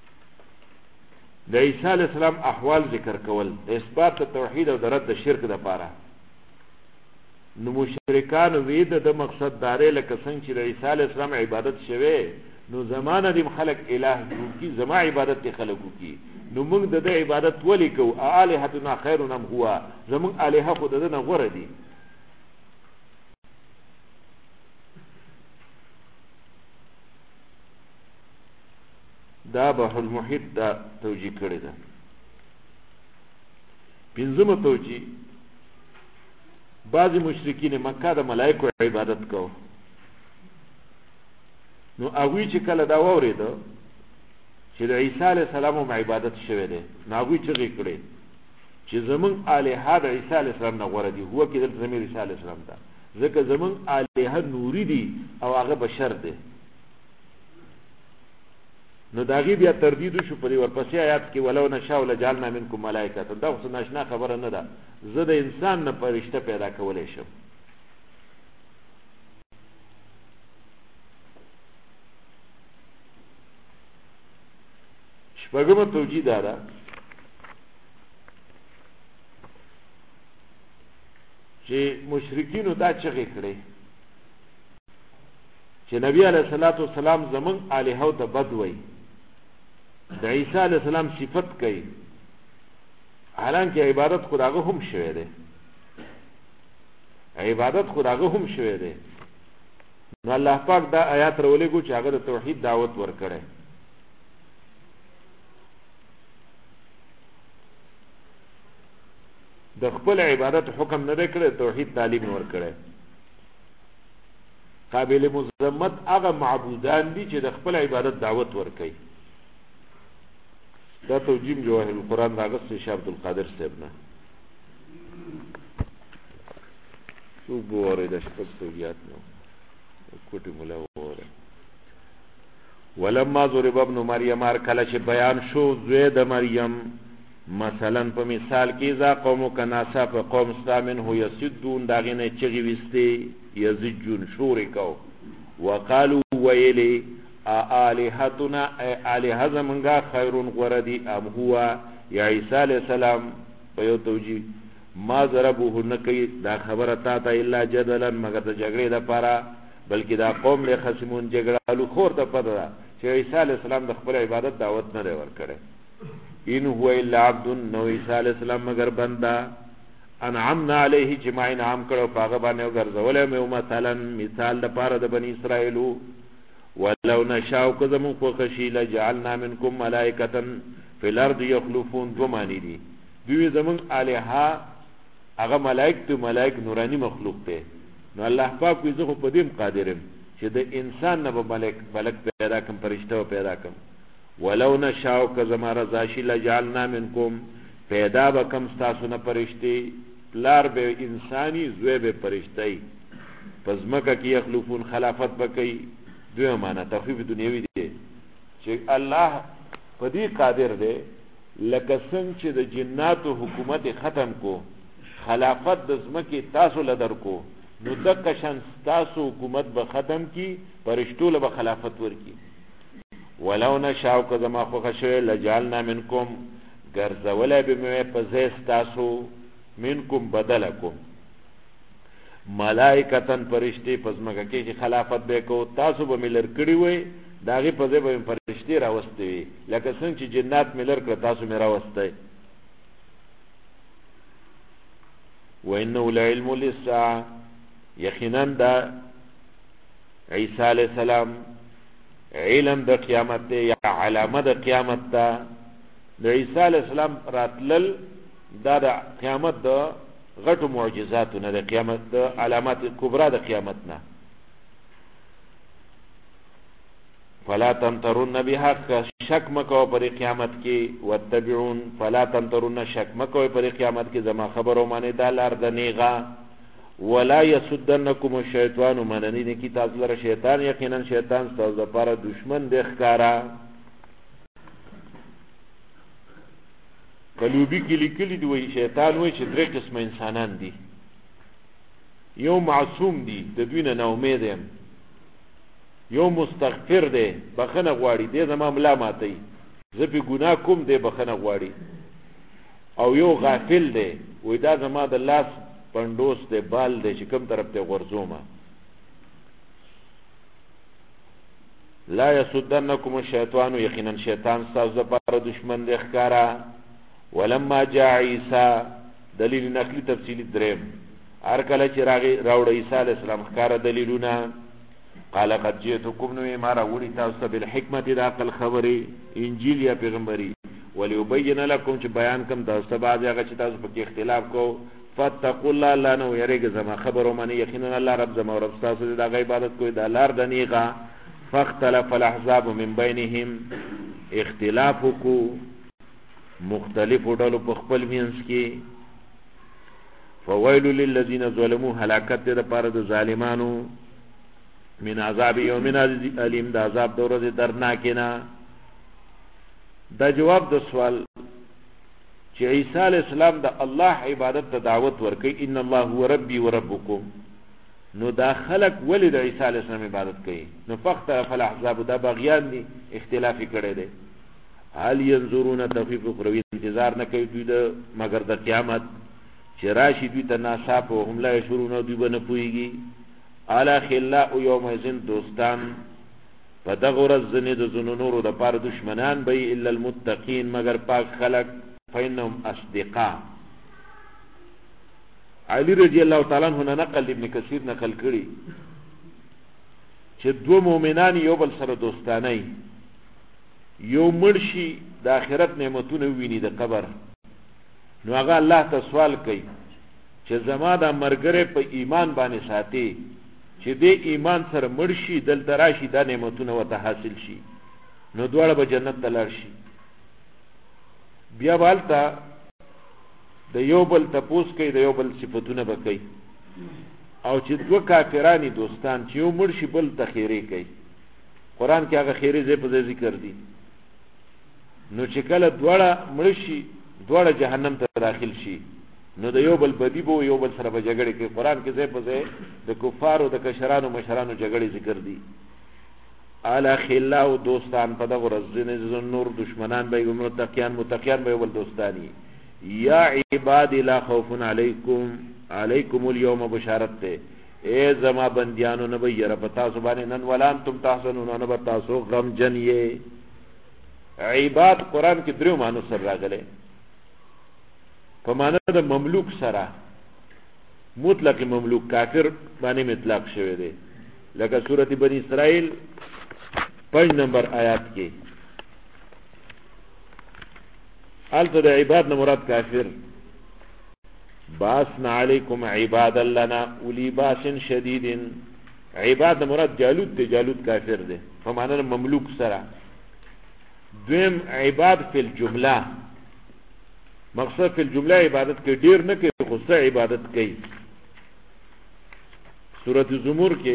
د عیسی علیہ السلام احوال ذکر کول د اثبات توحید او د رد شرک لپاره نو مشرکان وید د مقصد دارې لکه څنګه چې د عیسی علیہ السلام عبادت شوه نو زمانه د خلق الہ کی زما عبادت خلقو کی نو موږ د عبادت ولی کو الہتنا خیرنا هو زمون الہ خو د نه غره دي دا بحر المحیط دا توجیه کړی ده پنځمه توجیه بعضی مشرکین مکه د ملائکو عبادت کو نو هغوی چې کله دا واورېده چې د عیسی علیه السلام عبادت شوی دی نو هغوی چغې کړې چې زمونږ الهه د عیسی علیه السلام نه غوره دي هو کې دلته ضمیر عیسی علیه السلام ده ځکه زمونږ الهه نوري دي او هغه بشر دی نو داغي بیا تردید شو په ورپسې آیات کې ولو نشاء لجعلنا منکم ملائکه دا خو ناشنا خبره نه ده زه د انسان نه فرشته پیدا کولای شم شپږمه توجیه ده چې مشرکینو دا چغې کړې چې نبی علیہ الصلوۃ والسلام زمون الہو ته بد وای د عیسی علیہ السلام صفت کوي حالانکه عبادت خداغه هم شوی دی عبادت خداغه هم شوی دی نو الله پاک دا آیات راولېګو چې هغه د توحید دعوت ورکړي د خپل عبادت حکم نه کړي توحید تعلیم ورکړي قابل مذمت هغه معبودان دي چې د خپل عبادت دعوت ورکړي دا توجیم جواهر القرآن راغست شیخ عبد القادر صاحب نه شو بوره د شپږ توجیات نو کوټی مولا وره ولما ضرب ابن مریم ار کله چې بیان شو زوی د مریم مثلا په مثال کې ذا قوم کناسا په قوم استامن هو یسدون داغه نه چغي وسته یزجون شور کو وقالو ویلی الہتنا الہ زمنگا خیرون غردی ام هو یا عیسی علیہ السلام په یو توجیه ما ضربوه نکی دا خبره تا ته الا جدلا مگر د جګړې د پاره بلکې دا قوم له خصمون جګړالو خور ته پدره چې عیسی علیہ السلام د خپل عبادت دعوت نه ورکړي ان هو الا عبد نو عیسی علیہ السلام مگر بندا انعمنا علیه چې ما انعام کړو پاغه باندې ګرځولې مې مثلا مثال د پاره د بنی اسرائیلو ولو نشاء كذم فخشي لجعلنا منكم ملائكه في الارض يخلفون ومانی دي دوی زمون الها هغه ملائک ته ملائک نورانی مخلوق ته نو الله پاک وي زه په دې قادرم چې د انسان نه به ملک پیدا کوم فرشته پیدا کوم ولو نشاء كذم رضاشي لجعلنا منكم پیدا بکم تاسو نه فرشتي لار به انساني زوی به فرشتي پزماکه کې يخلفون خلافت بکي دوی معنا تخفیف دنیوي دي چې الله په دې قادر دی لکه څنګه چې د جناتو حکومت ختم کو خلافت د زمکه تاسو لدر کو نو دغه شان تاسو حکومت به ختم کی فرشتو له خلافت ورکی ولو نشاء کما خو خشه لجعلنا منکم ګرځولای به مې پزې تاسو منکم بدلکم ملائکتن فرشتي پزماکه کې خلافت به کو تاسو به ملر کړی وي داغه په ځای به فرشتي راوستي لکه څنګه چې جنات ملر کړ تاسو مې راوستي وانه لعلم للساعه یقینا دا عیسی علیہ السلام علم د قیامت یا علامه د قیامت دا د عیسی علیہ السلام راتلل دا د قیامت د غټو معجزاتو نه د قیامت د علامات کبرا د قیامت نه فلا تمترون بها شک مکو پر قیامت کې وتبعون فلا تمترون شک مکو پر قیامت کې زما خبرو باندې دا لار د نیغه ولا يسدنكم الشيطان مننی کی تاسو لره شیطان یقینا شیطان تاسو لپاره دشمن دی ښکارا قلوبی کې لیکلي دی وای شیطان وای چې درې قسم انسانان دي یو معصوم دی د دوی نه امید یم یو مستغفر دی بخنه غواړي دی زما ملا ماتي زه په ګناه کوم دی بخنه غواړي او یو غافل دی وای دا زما د لاس پندوس دی بال دی چې کوم طرف ته غورځومه لا يسدنكم الشيطان یقینا شیطان تاسو لپاره دشمن دی ښکارا ولما جاء عيسى دلیل نقلی تفصیلی دریم هر کله چې راوړ عیسی علیه السلام ښکارا دلیلونه قال قد جئتكم نو ما راوړی تاسو بالحکمت د عقل خبري انجیل یا پیغمبري وليبين لكم چې بیان کوم تاسو بعض هغه چې تاسو په اختلاف کو فتقوا الله لا نو یریګ زما خبرو منی یقینا الله رب زما رب تاسو د عبادت کوی د لار دنیغه فاختلف الاحزاب من بينهم اختلاف کو مختلف ډول په خپل مینس کې فويل للذين ظلموا هلاکت د پاره د ظالمانو من عذاب یوم الیم د عذاب د ورځې درناکینا دا جواب د سوال چې عیسی علی السلام د الله عبادت ته دعوت ورکړي ان الله هو ربي وربكم نو دا خلق ولې د عیسی علی السلام عبادت کوي نو فاختلف الاحزاب دا باغیان دي اختلافي کړي دي حال ينظرون تخفيف اخروی انتظار نه کوي دوی د مگر د قیامت چې راشي دوی ته ناصاف او هم لا شرونه دوی بنه پويږي الا خلاء یومئذ دوستان فدغور الزنید زنونور د پاره دشمنان به الا المتقین مگر پاک خلق فینهم اصدقاء علی رضی الله تعالی عنہ نقل ابن کثیر نقل کړي چې دو مؤمنان یو بل سره دوستانه یو مرشي د آخرت نعمتونه ویني د قبر نو هغه الله ته سوال کوي چې زما د مرګره په ایمان باندې ساتي چې دې ایمان سره مرشي دل تراشي د نعمتونه وته حاصل شي نو دواړه به جنت ته لاړ شي بیا والته د یو بل تپوس کوي د یو بل صفاتونه به کوي او چې دوه کافرانی دوستان چې یو مرشي بل ته خیری کوي قران کې هغه خیری زې په ذکر دي نو چې کله دواړه مرشي دواړه جهنم ته داخل شي نو د یو بل بدی بو یو بل سره به جګړه کوي قران کې زې په زې د کفارو د کشرانو مشرانو جګړې ذکر دي الا خلا او دوستان په دغه ورځ نور دشمنان به متقیان به ول دوستانی یا عباد لا خوف علیکم اليوم بشارت ته اے زما بندیانو نه به یره پتا سبحانه نن ولان تم تحسنون نه به تاسو غم جنې عباد قران کې درو معنی سره راغلي په معنی د مملوک سره مطلق مملوک کافر باندې مطلق شوی دی لکه سورۃ بنی اسرائیل 5 نمبر آیات کې الته د عباد نه مراد کافر باسنا علیکم عباد لنا اولی باس شدید عباد مراد جالوت دی جالوت کافر دی په معنی مملوک سره دویم عباد فی الجمله مقصد فی الجمله عبادت کې ډیر نه کوي خو څه عبادت کوي سورۃ زمر کې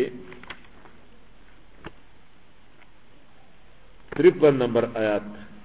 53 نمبر آیات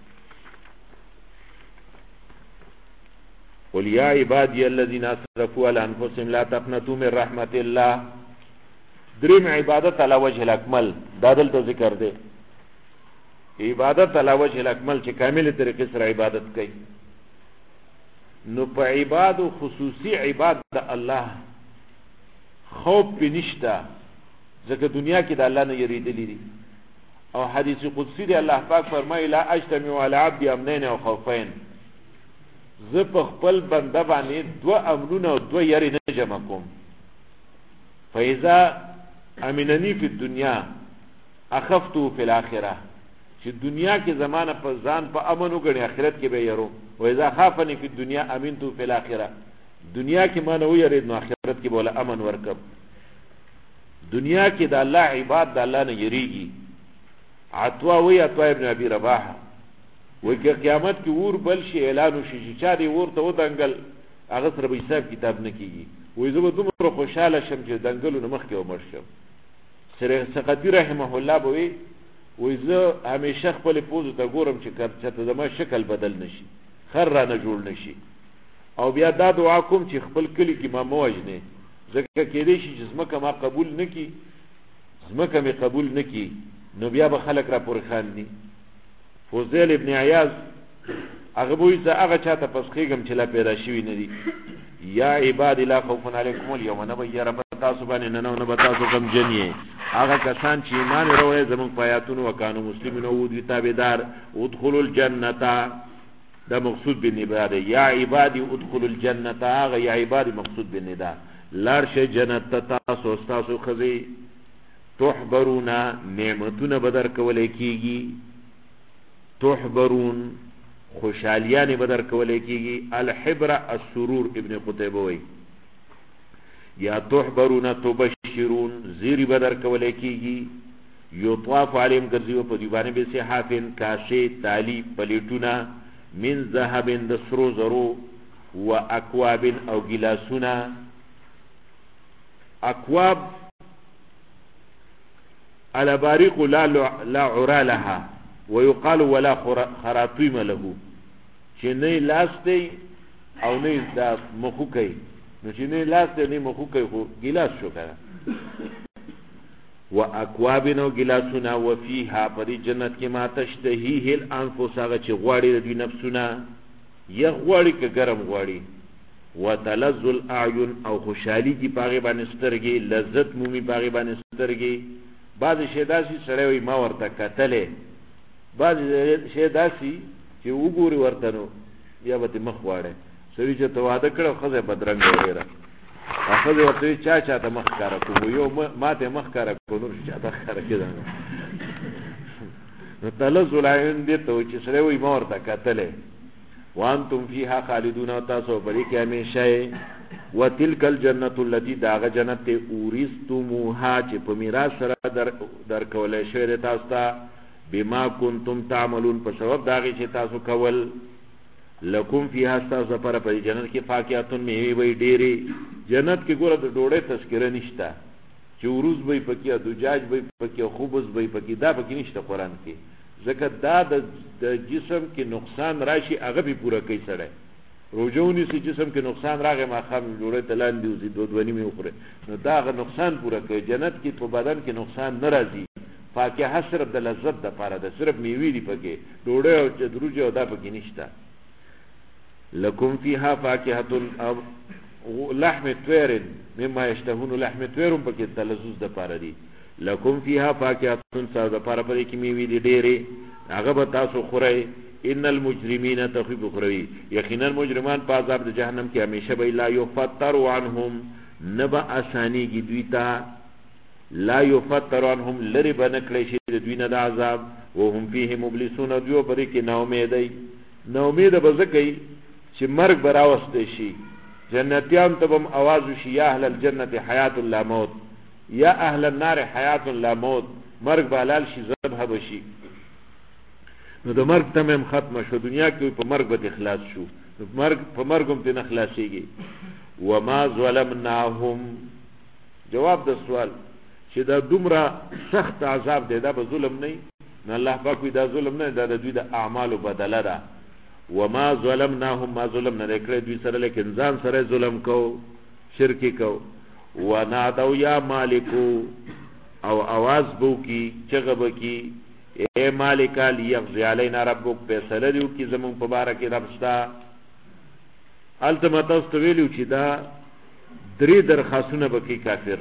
قل یا عبادی الذین اسرفوا علی انفسهم لا تقنطوا من رحمت الله دریم عبادت علی وجه الاکمل دا دلته ذکر دی عبادت علی وجه الاکمل چې کامل طریقې سره عبادت کوي نو په عبادت خصوصي عبادت د الله خوف بنشتا ځکه دنیا کې د الله نه یریدلی دي او حدیث قدسی دی الله پاک فرمایي لا اجتمع على عبد امنين او خوفين زه په خپل بنده باندې دو امنونه او دو یری نه جمع کوم فاذا امنني في الدنيا اخفته في الاخره چې دنیا کې زمانہ په ځان په امن وګڼي آخرت کې به یرو و اذا خافني في الدنيا امنت في الاخره دنیا کې ما نه ویرید نو آخرت کې بوله امن ورکب دنیا کې د الله عباد د الله نه یریږي عطوا وی عطوا ابن ابي رباح وی که قیامت کی ور بل شي اعلان شي چې دی ورته ودنګل هغه سره به حساب کتاب نه کیږي وی زه به دومره خوشاله شم چې دنګلو نه مخکې عمر شم سره سقطی رحمه الله به وی زه همیشه خپل پوز ته ګورم چې کته زما شکل بدل نشي خر را نه جوړ نشي او بیا دا دعا کوم چې خپل کلی کې ما موجنه ځکه کېدې شي چې زمکه ما قبول نکي زمکه می قبول نکي نو بیا به خلک را پورې خاندي فوزیل ابن عیاض هغه وایي چې هغه چاته پس خېګم چې لا پیدا شوی نه دي یا عباد لا خوف علیکم اليوم نبیر تاسو باندې نه تاسو کوم جنې هغه کسان چې ایمان وروړي زموږ پیاتونو وکانو مسلمانو او دي تابعدار ادخلوا الجنه دا مقصود بالندا ده یا عبادی ادخلوا الجنه هغه یا عبادی مقصود بالندا لارشه جنت تاسو تاسو خزي تحبرون نعمتونه بدر کولای کیږي تحبرون خوشالیان بدر کولای کیږي الحبر السرور ابن قتيبه وی یا تحبرون تبشرون زیر بدر کولای کیږي یطواف علیم ګرځي په دیوانه به صحافن کاشه تالی پلیټونه من ذهب دسرو زرو و اکواب او گلاسونا اکواب على باريق لا عرى لها ويقال ولا خراطيم له چې نه لاسته او نه د مخوکي نو چې نه لاسته نه مخوکي خو ګلاس شو کنه و اکواب نو ګلاسونه و فيها پر جنت کې ما تشتهيه الانفس هغه چې غواړي د دوی نفسونه یا غواړي که ګرم غواړي و تلذ الاعين او خوشالي کی پاغه باندې سترګي لذت مومي پاغه باندې سترګي بعض شی داسي سره وي ما ورته کتلې بعض شی داسي چې وګوري ورته نو یا به مخ واړي سوي چې تواده کړو خزه بدرنګ ویره اخذ ورته چا ته مخ کار کوو یو ماته مخ کار کوو نور چا ته کار کړه نو تلذ العين دې ته چې سره وي ما ورته کتلې وانتم فيها خالدون تاسو پرې کې همیشه وتلك الجنه التي داغه جنت اورثتموها چې په میراث سره در کولای شوی تاسو ته بما كنتم تعملون په سبب داغه چې تاسو کول لکم فيها تاسو پر جنت کې فاکهاتن میوه وي ډېری جنت کې ګوره د ډوړې تذکرہ نشته چې وروز به پکې دجاج به پکې خوبز به پکې دا پکې نشته قران کې ځکه دا د جسم کې نقصان راشي هغه به پورا کوي سره روزونی سي جسم کې نقصان راغی ما خام جوړه تلان دی او دو دونی می خوره نو دا غ نقصان پورا کوي جنت کې په بدن کې نقصان ناراضي فاکهه صرف د لذت د پاره ده صرف میوه دی پکې ډوړې او چدروج او دا پکې نشته لکم فيها فاکهه او لحم طير مما يشتهون لحم طير پکې تلذذ د پاره دی لکم فيها فاکهه ساز د پاره پرې کې میوه دی ډېرې هغه به تاسو خورئ ان المجرمين تخيب خروي یقینا مجرمان په عذاب د جهنم کې همیشه به لا يفتر عنهم نبا اسانی کی دویتا لا يفتر عنهم لری بنکلی شي د دوی نه د عذاب وهم فيه مبلسون دیو پرې کې نو امیدای نو امید به زکې چې مرګ براوسته شي جنتیان تبم आवाज شي یا اهل الجنه حیات لا موت یا اهل النار حیات لا موت مرګ بالال شي ذبح بشي نو د مرګ تمام ختم شو دنیا کې په مرګ به اخلاص شو مرګ په مرګم ته نه خلاصيږي وما ظلمناهم جواب د سوال چې دا دومره سخت عذاب دی دا به ظلم نه نه الله پاک دا ظلم نه دا د دوی د اعمالو بدله ده وما ظلمناهم ما ظلم نه کړی دوی سره لیکن ځان سره ظلم کو شرک کو ونادوا یا مالکو او आवाज بو کی چغب کی اے مالک لیقضی علینا ربک فیصله دیو کی زمون مبارک رب ستا التمت استویلو چې دا درې درخواستونه بکی کافر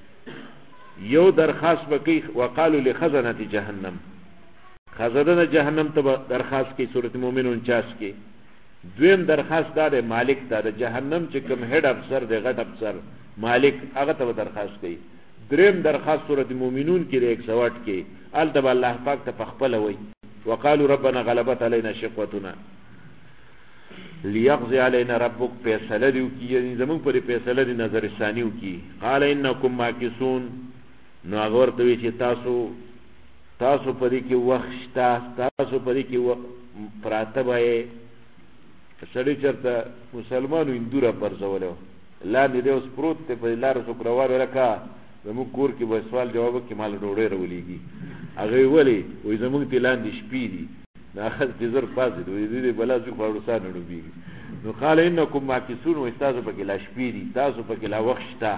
یو درخواست بکی وقالو لخزنه جهنم خزنه جهنم ته درخواست کی سورۃ مومنون 49 کې دویم درخواست دا مالک ته د جهنم چې کوم هډ افسر دی غټ افسر مالک هغه ته درخواست کوي دریم درخواست سورۃ مومنون کې 108 کې التب الله پاک ته خپل وي وقالوا ربنا غلبت علينا شقوتنا ليقضي علينا ربك فیصله دیو کی یعنی زمون پر فیصله دی نظر ثانیو کی قال انکم ماکسون نو هغه ورته چې تاسو تاسو پدې کې وخت شته تاسو پدې کې پراته وای سړی چرته مسلمانو اندوره پرځولو لاندې دی اوس پروت دی په لاره څوک روان ولکه زموږ کور کې به سوال جواب کې مال ډوډۍ راولېږي هغه ولې وایي زموږ ته لاندې شپې دي ناخذ دې زر پاسې دوی دې بلا څوک خلاصان نه ډوبېږي نو قال انکم ماکثون و تاسو پکې لا شپې دي تاسو پکې لا وخت شته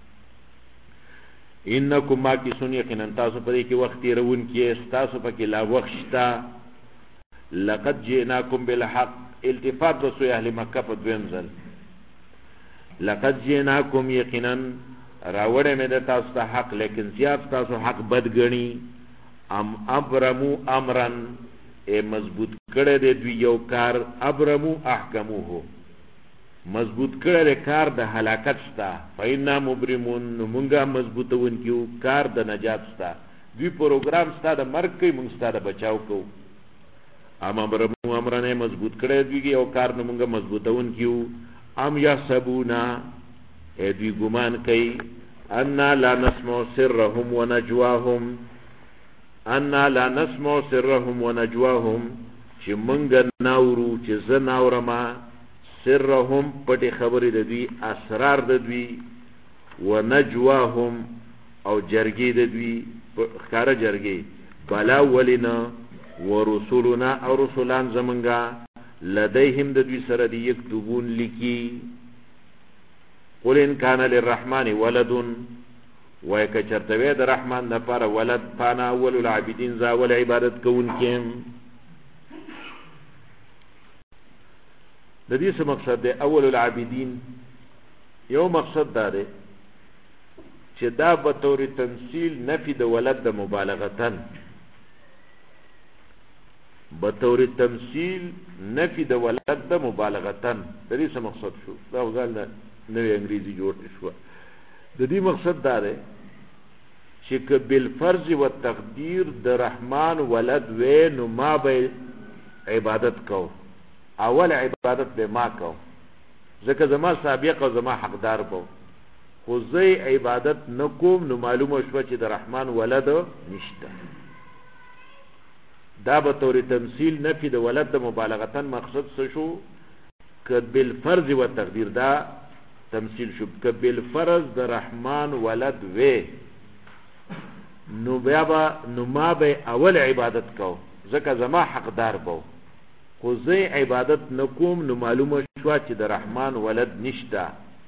انکم ماکثون یقینا تاسو پرې کې وخت تیرون کې تاسو پکې لا وخت شته لقد جئناکم بالحق التفات رسول اهل مکه په دویم ځل لقد جئناکم یقینا راوړې مې د تاسو ته حق لیکن زیات تاسو حق بد غني ام ابرمو امرن ای مضبوط کړه دې دوی یو کار ابرمو احکموه مضبوط کړه کار د هلاکت ستا فینا مبرمون مونږه مضبوطون کیو کار د نجات ستا دوی پروګرام ستا د مرګ کې مونږ ستا د بچاو کو ام ابرمو امرنه مضبوط کړه دوی یو کار نو مونږه مضبوطون کیو ام یحسبونا ای دوی ګمان کوي ان لا نسمع سرهم ونجواهم ان لا نسمع سرهم ونجواهم چې مونږ ناورو چې زه ناورما سرهم پټي خبرې د دوی اسرار د دوی ونجواهم او جرګې د دوی ښکاره جرګې بلا ولنا ورسولنا او رسولان زمونږه لديهم د دوی سره دی یكتبون لیکي قل ان كان للرحمن ولد وای که چرته د رحمان لپاره ولد فانا اول العابدین ذا ول عبادت کوونکم د دې څه مقصد دی اول العابدین یو مقصد دا دی چې دا به تور تمثيل نفي د ولد د مبالغتن بطور تمثيل نفي د ولد د مبالغتن د دې څه مقصد شو دا وګال نوې انګریزي جوړ شو د دې مقصد دا دی چې ک بالفرض والتقدير د رحمان ولد و نو ما به عبادت کو اول عبادت به ما کو ځکه زما سابق او زما حقدار بو خو زه عبادت نکوم نو معلومه شو چې د رحمان ولد نشته دا به طور تمثيل نفي د ولد د مبالغتن مقصد څه شو ک بالفرض والتقدير دا تمثيل شو ک بالفرض د رحمان ولد و نو بیا نو ما به اول عبادت کو ځکه زما حقدار بو خو زه عبادت نکوم نو معلومه شو چې د رحمان ولد نشته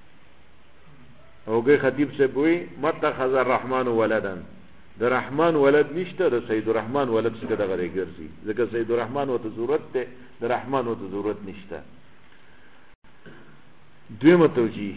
اوګه خطیب سے بوئی متخذ الرحمن ولدا د رحمان ولد نشته د سید الرحمن ولد څخه دغه ګرځي ځکه سید الرحمن وته ضرورت ته د رحمان وته ضرورت نشته دویمه توجیه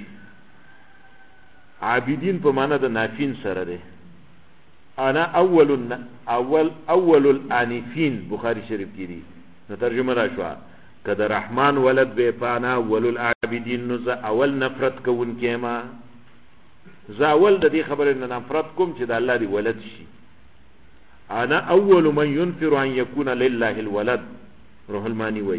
عابدین په معنا د نافین سره ده انا اول الانفین بخاری شریف کې دي نو ترجمه را شو کده رحمان ولد به پانا اول العابدین نو ز اول نفرت کوون کېما زاول د دې خبرې نه نفرت کوم چې د الله دی ولد شي انا اول من ينفر ان يكون لله الولد روح المانی وای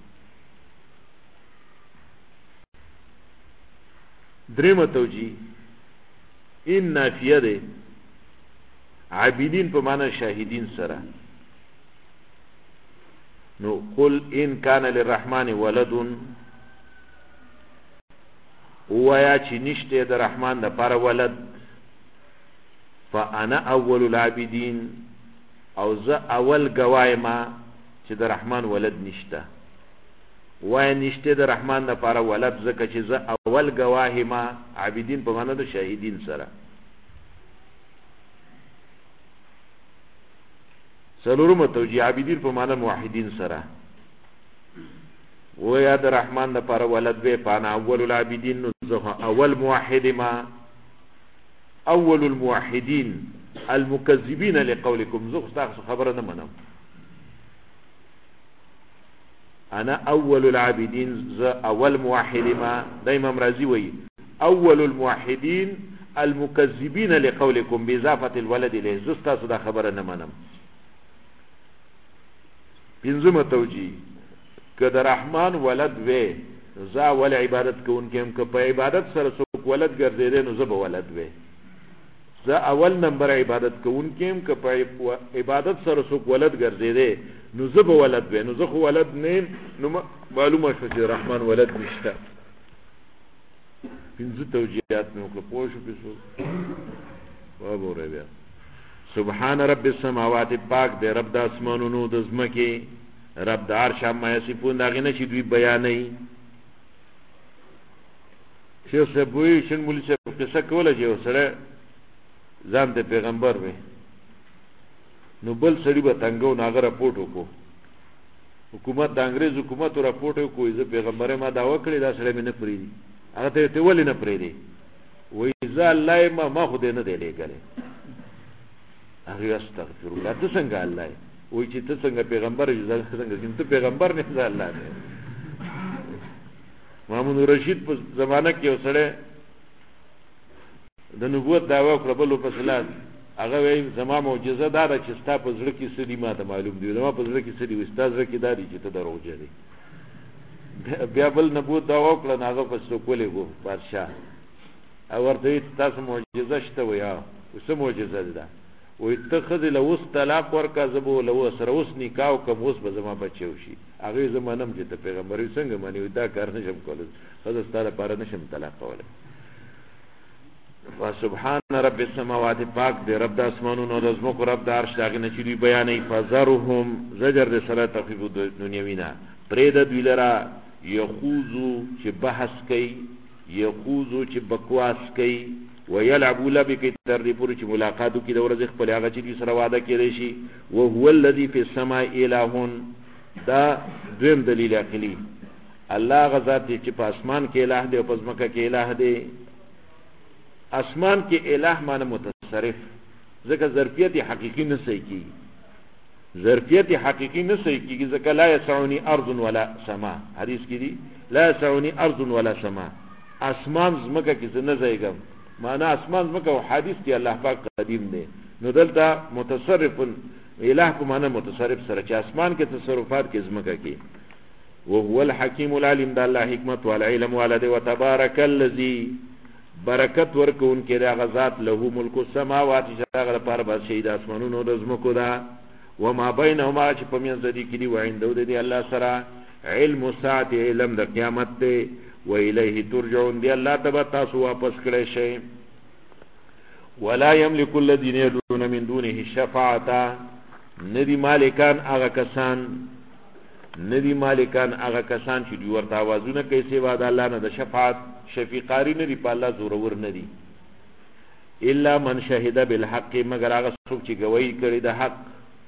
دریم توجیه ان نافیه ده عابدین په معنا شاهدین سره نو قل ان كان للرحمن ولد ویا چې نشته د رحمان د پر ولد فانا اول العابدین او زه اول گوایم چې د رحمان ولد نشته وای نشته د رحمان د پر ولد زکه چې زه اول گوایم عابدین په معنا د شاهدین سره سلورم توجیه عابدین په معنا موحدین سره ویا د رحمان د پر ولد به پانا اول العابدین زه اول موحد ما اول الموحدین المكذبین لقولکم زه تاسو خبره نه منم انا اول العابدین زه اول موحد ما دایم رازی وی اول الموحدین المكذبین لقولکم باضافه الولد الیه زه تاسو دا خبره نه منم پنځمه توجیه که د رحمان ولد وې زا ول عبادت کوونکم که په عبادت سره څوک ولد ګرځیدل نو زه به ولد وې زه اول نمبر عبادت کوونکیم که په عبادت سره څوک ولد ګرځېدی نو زه به ولد وی نو زه خو ولد نه یم نو معلومه شوه چې رحمان ولد نشته پنځه توجیهات مې وکړه پوه شو پیسو وابوره بیا سبحان رب السماوات پاک دی رب د اسمانونو د ځمکې رب د عرش عما یصفون د هغې نه چې دوی بیانوي شیخ صاحب وایي شین مولي صاحب قصه کوله چې یو سړی ځان ته پیغمبر وي نو بل سړي به تنګو نو هغه راپورټ وکړو حکومت د انګریز حکومت راپورټ وکړو زه پیغمبر ما دعوه کړې دا سړی مې نه پرېږدي هغه ته ولې نه پرېږدي وایي زه الله یم ما خو دې نه دی لېږلی هغې استغفر الله ته څنګه الله یې وایي چې ته څنګه پیغمبر یې څنګه ته پیغمبر نه زه الله نه محمود رشید په زمانه کې یو سړی د نبوت دعوه وکړه بل ورپسې هغه وایي زما معجزه دا ده چې ستا په زړه کې څه دي ما ته معلوم دي زما په زړه کې څه دي وایي ستا زړه کې دا دي چې ته دروغجن یې بیا بل نبوت دعوه وکړه نو هغه پسې څوک ولېږو بادشاه او ورته وایي تاسو معجزه شته وایي څه معجزه ده وایي ته ښځې له اوس طلاق ورکړه زه به له سره اوس نکاح وکړم اوس به زما بچی وشي هغې زه منم چې ته پیغمبر یې څنګه منې دا کار نه شم کولی ښځه ستا لپاره نه شم طلاق کولی فسبحان رب السماوات پاک دی رب د اسمانونو د ځمکو رب د عرش د هغې نه چې دوی بیانوي فذرهم زجر د سره تخفیف دنیوي نه پرېږده دوی لره یخوضو چې بحث کوي یخوضو چې بکواس کوي ویلعبو لبې کوي تر دې پورې چې ملاقات وکړي د ورځې خپلې هغه چې دوی سره واده کېدی شي وهو الذي فی السماء الهون دا دویم دلیل عقلي الله هغه ذات دی چې په اسمان کې الہ دی او په ځمکه کې الہ دی اسمان کې الہ معنی متصرف ځکه ظرفیت حقیقي نه صحیح کېږي ظرفیت حقیقي نه صحیح کېږي ځکه لا یسعنی ارض ولا سما حدیث کې دی لا یسعنی ارض ولا سما اسمان ځمکه کې زه نه ځایږم معنی اسمان ځمکه او حدیث کې الله پاک قدیم دی نو دلته متصرف الہ په معنی متصرف سره چې اسمان کې تصرفات کې ځمکه کې وهو الحکیم العلیم د الله حکمت والا علم والا دی وتبارک الذی برکت ورکون کې دا غزاد له ملک السماوات چې هغه لپاره به شي د اسمانونو د ځمکو ده وما بینهما چې په منځ دې کې دی وعنده دی الله سره علم الساعه علم د قیامت دی و الیه ترجعون دی الله تبارک تاسو واپس کړئ شي ولا یملک الذین يدعون من دونه الشفاعه ندی مالکان هغه کسان چې دوی ورته आवाजونه کوي سوا د الله نه د شفاعت شفیقاری نه دی په الله زورور نه دی الا من شهد بالحق مگر هغه څوک چې گواہی کړي د حق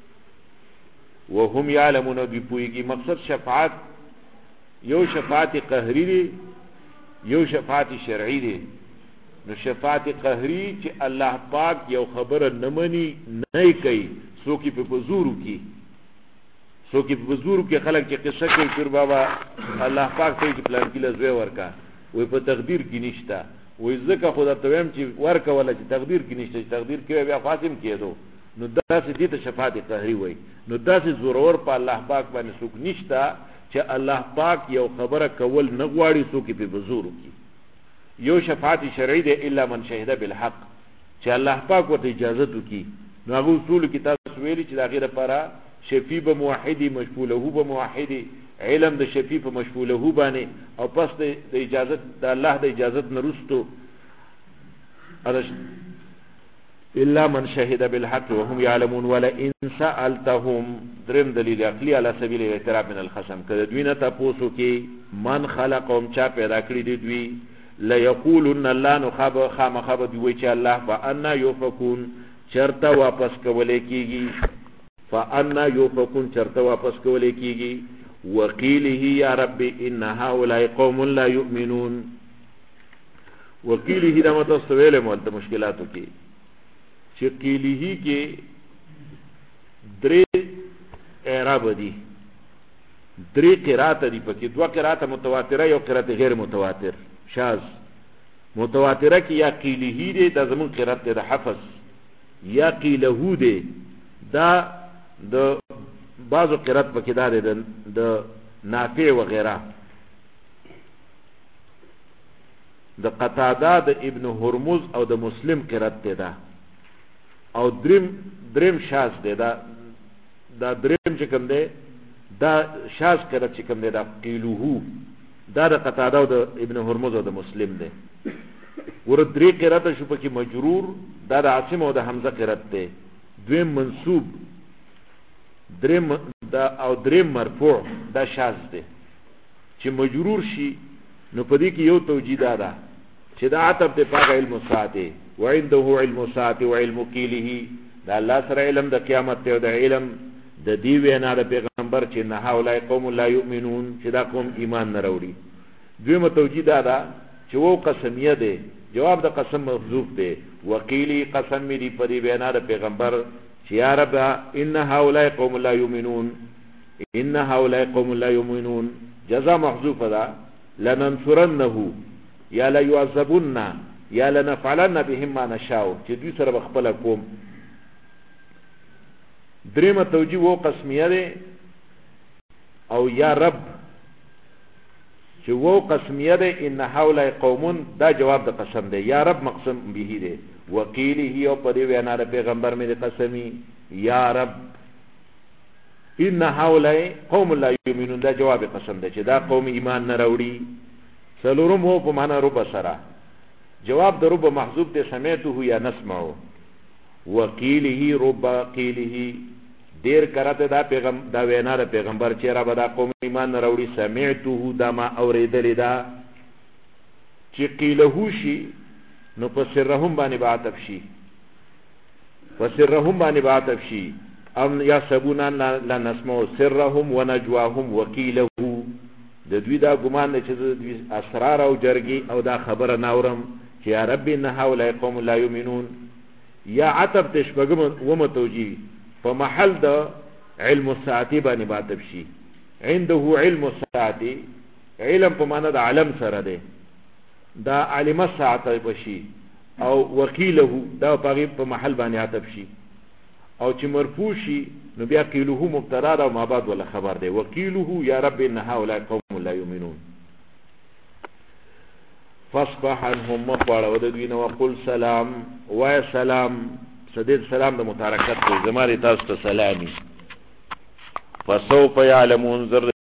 وهم يعلمون دوی پوهیږي مقصد شفاعت یو شفاعت قهری دی یو شفاعت شرعی دی نو شفاعت قهری چې الله پاک یو خبره نه مني نه کوي څوک په بزورو کې څوک په بزورو کې خلک چې قصه کوي پیر بابا الله پاک ته چې پلان کې لزوی ورکا وای په تقدیر کې نشته وای ځکه خدای ته ویم چې ورکا ولا چې تقدیر کې نشته تقدیر کې بیا فاطم کېدو نو داسې دې ته شفاعت قهری وای نو داسې زورور په الله پاک باندې څوک نشته چې الله پاک یو خبره کول نه غواړي څوک په بزورو کې یو شفاعت شرعی دی الا من شهد بالحق چې الله پاک ورته اجازه وکي نو هغه اصول کې تاسو ویلي چې دا غیر لپاره شفیع به موحدی مشفوله به موحدی علم د شفیع په مشفوله باندې او پس د اجازه د الله د اجازه نرستو الا من شهد بالحق وهم يعلمون ولا ان سالتهم درم دلیل عقلی علی سبیل الاعتراف من الخصم کله دوی نه تاسو کې من خلقهم چا پیدا کړی دی دوی لا یقولن الله نو خامخبه دوی چې الله فانا یفكون چرته واپس کولې کیږي فانا یفكون چرته واپس کولې کیږي وقیله یا رب ان هؤلاء قوم لا يؤمنون وقیله دا متوسویل مولته مشکلاتو کې چې قیله کې درې اعراب دي درې قرات دي پکې دوه قرات متواتره یو قرات غیر متواتر شاذ متواتره کې یا قیله دي د زمون قرات د حفظ یا قیله دي دا د بعضو قرات پکې دا د نافع وغیرہ د قتاده د ابن هرمز او د مسلم قرات ده او دریم شاز دی دا دریم چې کوم دی دا شاز قرات چې کوم دی دا قیلوه دا د قتاده او د ابن هرمز او د مسلم دی ور درې قرات شو پکې مجرور دا د عاصم او د حمزه قرات دی دویم منصوب دریم مرفوع دا شاز دی چې مجرور شي نو پدې کې یو توجیه ده چې دا عتب ته پاک علم ساعته وعنده علم ساعته وعلم قیله دا الله سره علم د قیامت ته د علم د دی وینا د پیغمبر چې نه هاولای قوم لا یؤمنون چې دا قوم ایمان نه وروړي دویمه توجیه ده چې وو قسمیه ده جواب د قسم محذوف ده وقیلی قسم می دی په دی وینا د پیغمبر چې یا رب ان هاولای قوم لا یؤمنون ان هاولای قوم لا یؤمنون جزاء محذوفه ده لننصرنه یا لا يعذبن یا لنفعلن بهم ما نشاء چې دوی سره بخپل کوم دریمه توجیه وو قسمیه ده او یا رب چې وو قسمیه ده ان هؤلاء قوم دا جواب د قسم ده یا رب مقسم به ده وقیله او په دې وینا د پیغمبر مې د قسمی یا رب ان هؤلاء قوم لا یؤمنون دا جواب قسم ده چې دا قوم ایمان نه راوړي سلورم هو په معنا رب سره جواب د رب محذوب ده سمعته یا نسمعه وقیله رب قیله دیر کرته دا وینا د پیغمبر چې را به دا قوم ایمان نه راوړي سمعته دا ما اوریدل دا چې قیله شي نو پسرهم باندې عطف شي پسرهم باندې عطف شي ام یحسبون لا نسمع سرهم ونجواهم وقیله د دوی دا ګمان نه چې دوی اسرار او جرګي او دا خبره ناورم چې یا رب ان هؤلاء قوم لا یؤمنون یا عطف تشبغم ومتوجی په محل د علم الساعتی باندې عطف شي عنده علم الساعتی علم په معنا د علم سره ده دا علم الساعتی بشي او وکیله دا په محل باندې عطف شي او چې مرفوع شي نو بیا قیلوه مبتدا او ما بعد ولا خبر ده وکیله یا رب ان هؤلاء قوم لا یؤمنون فاصبح عنهم مقبل ودوین وقل سلام و سلام سدید سلام د متارکت زماری تاسو ته سلامي فسوف يعلمون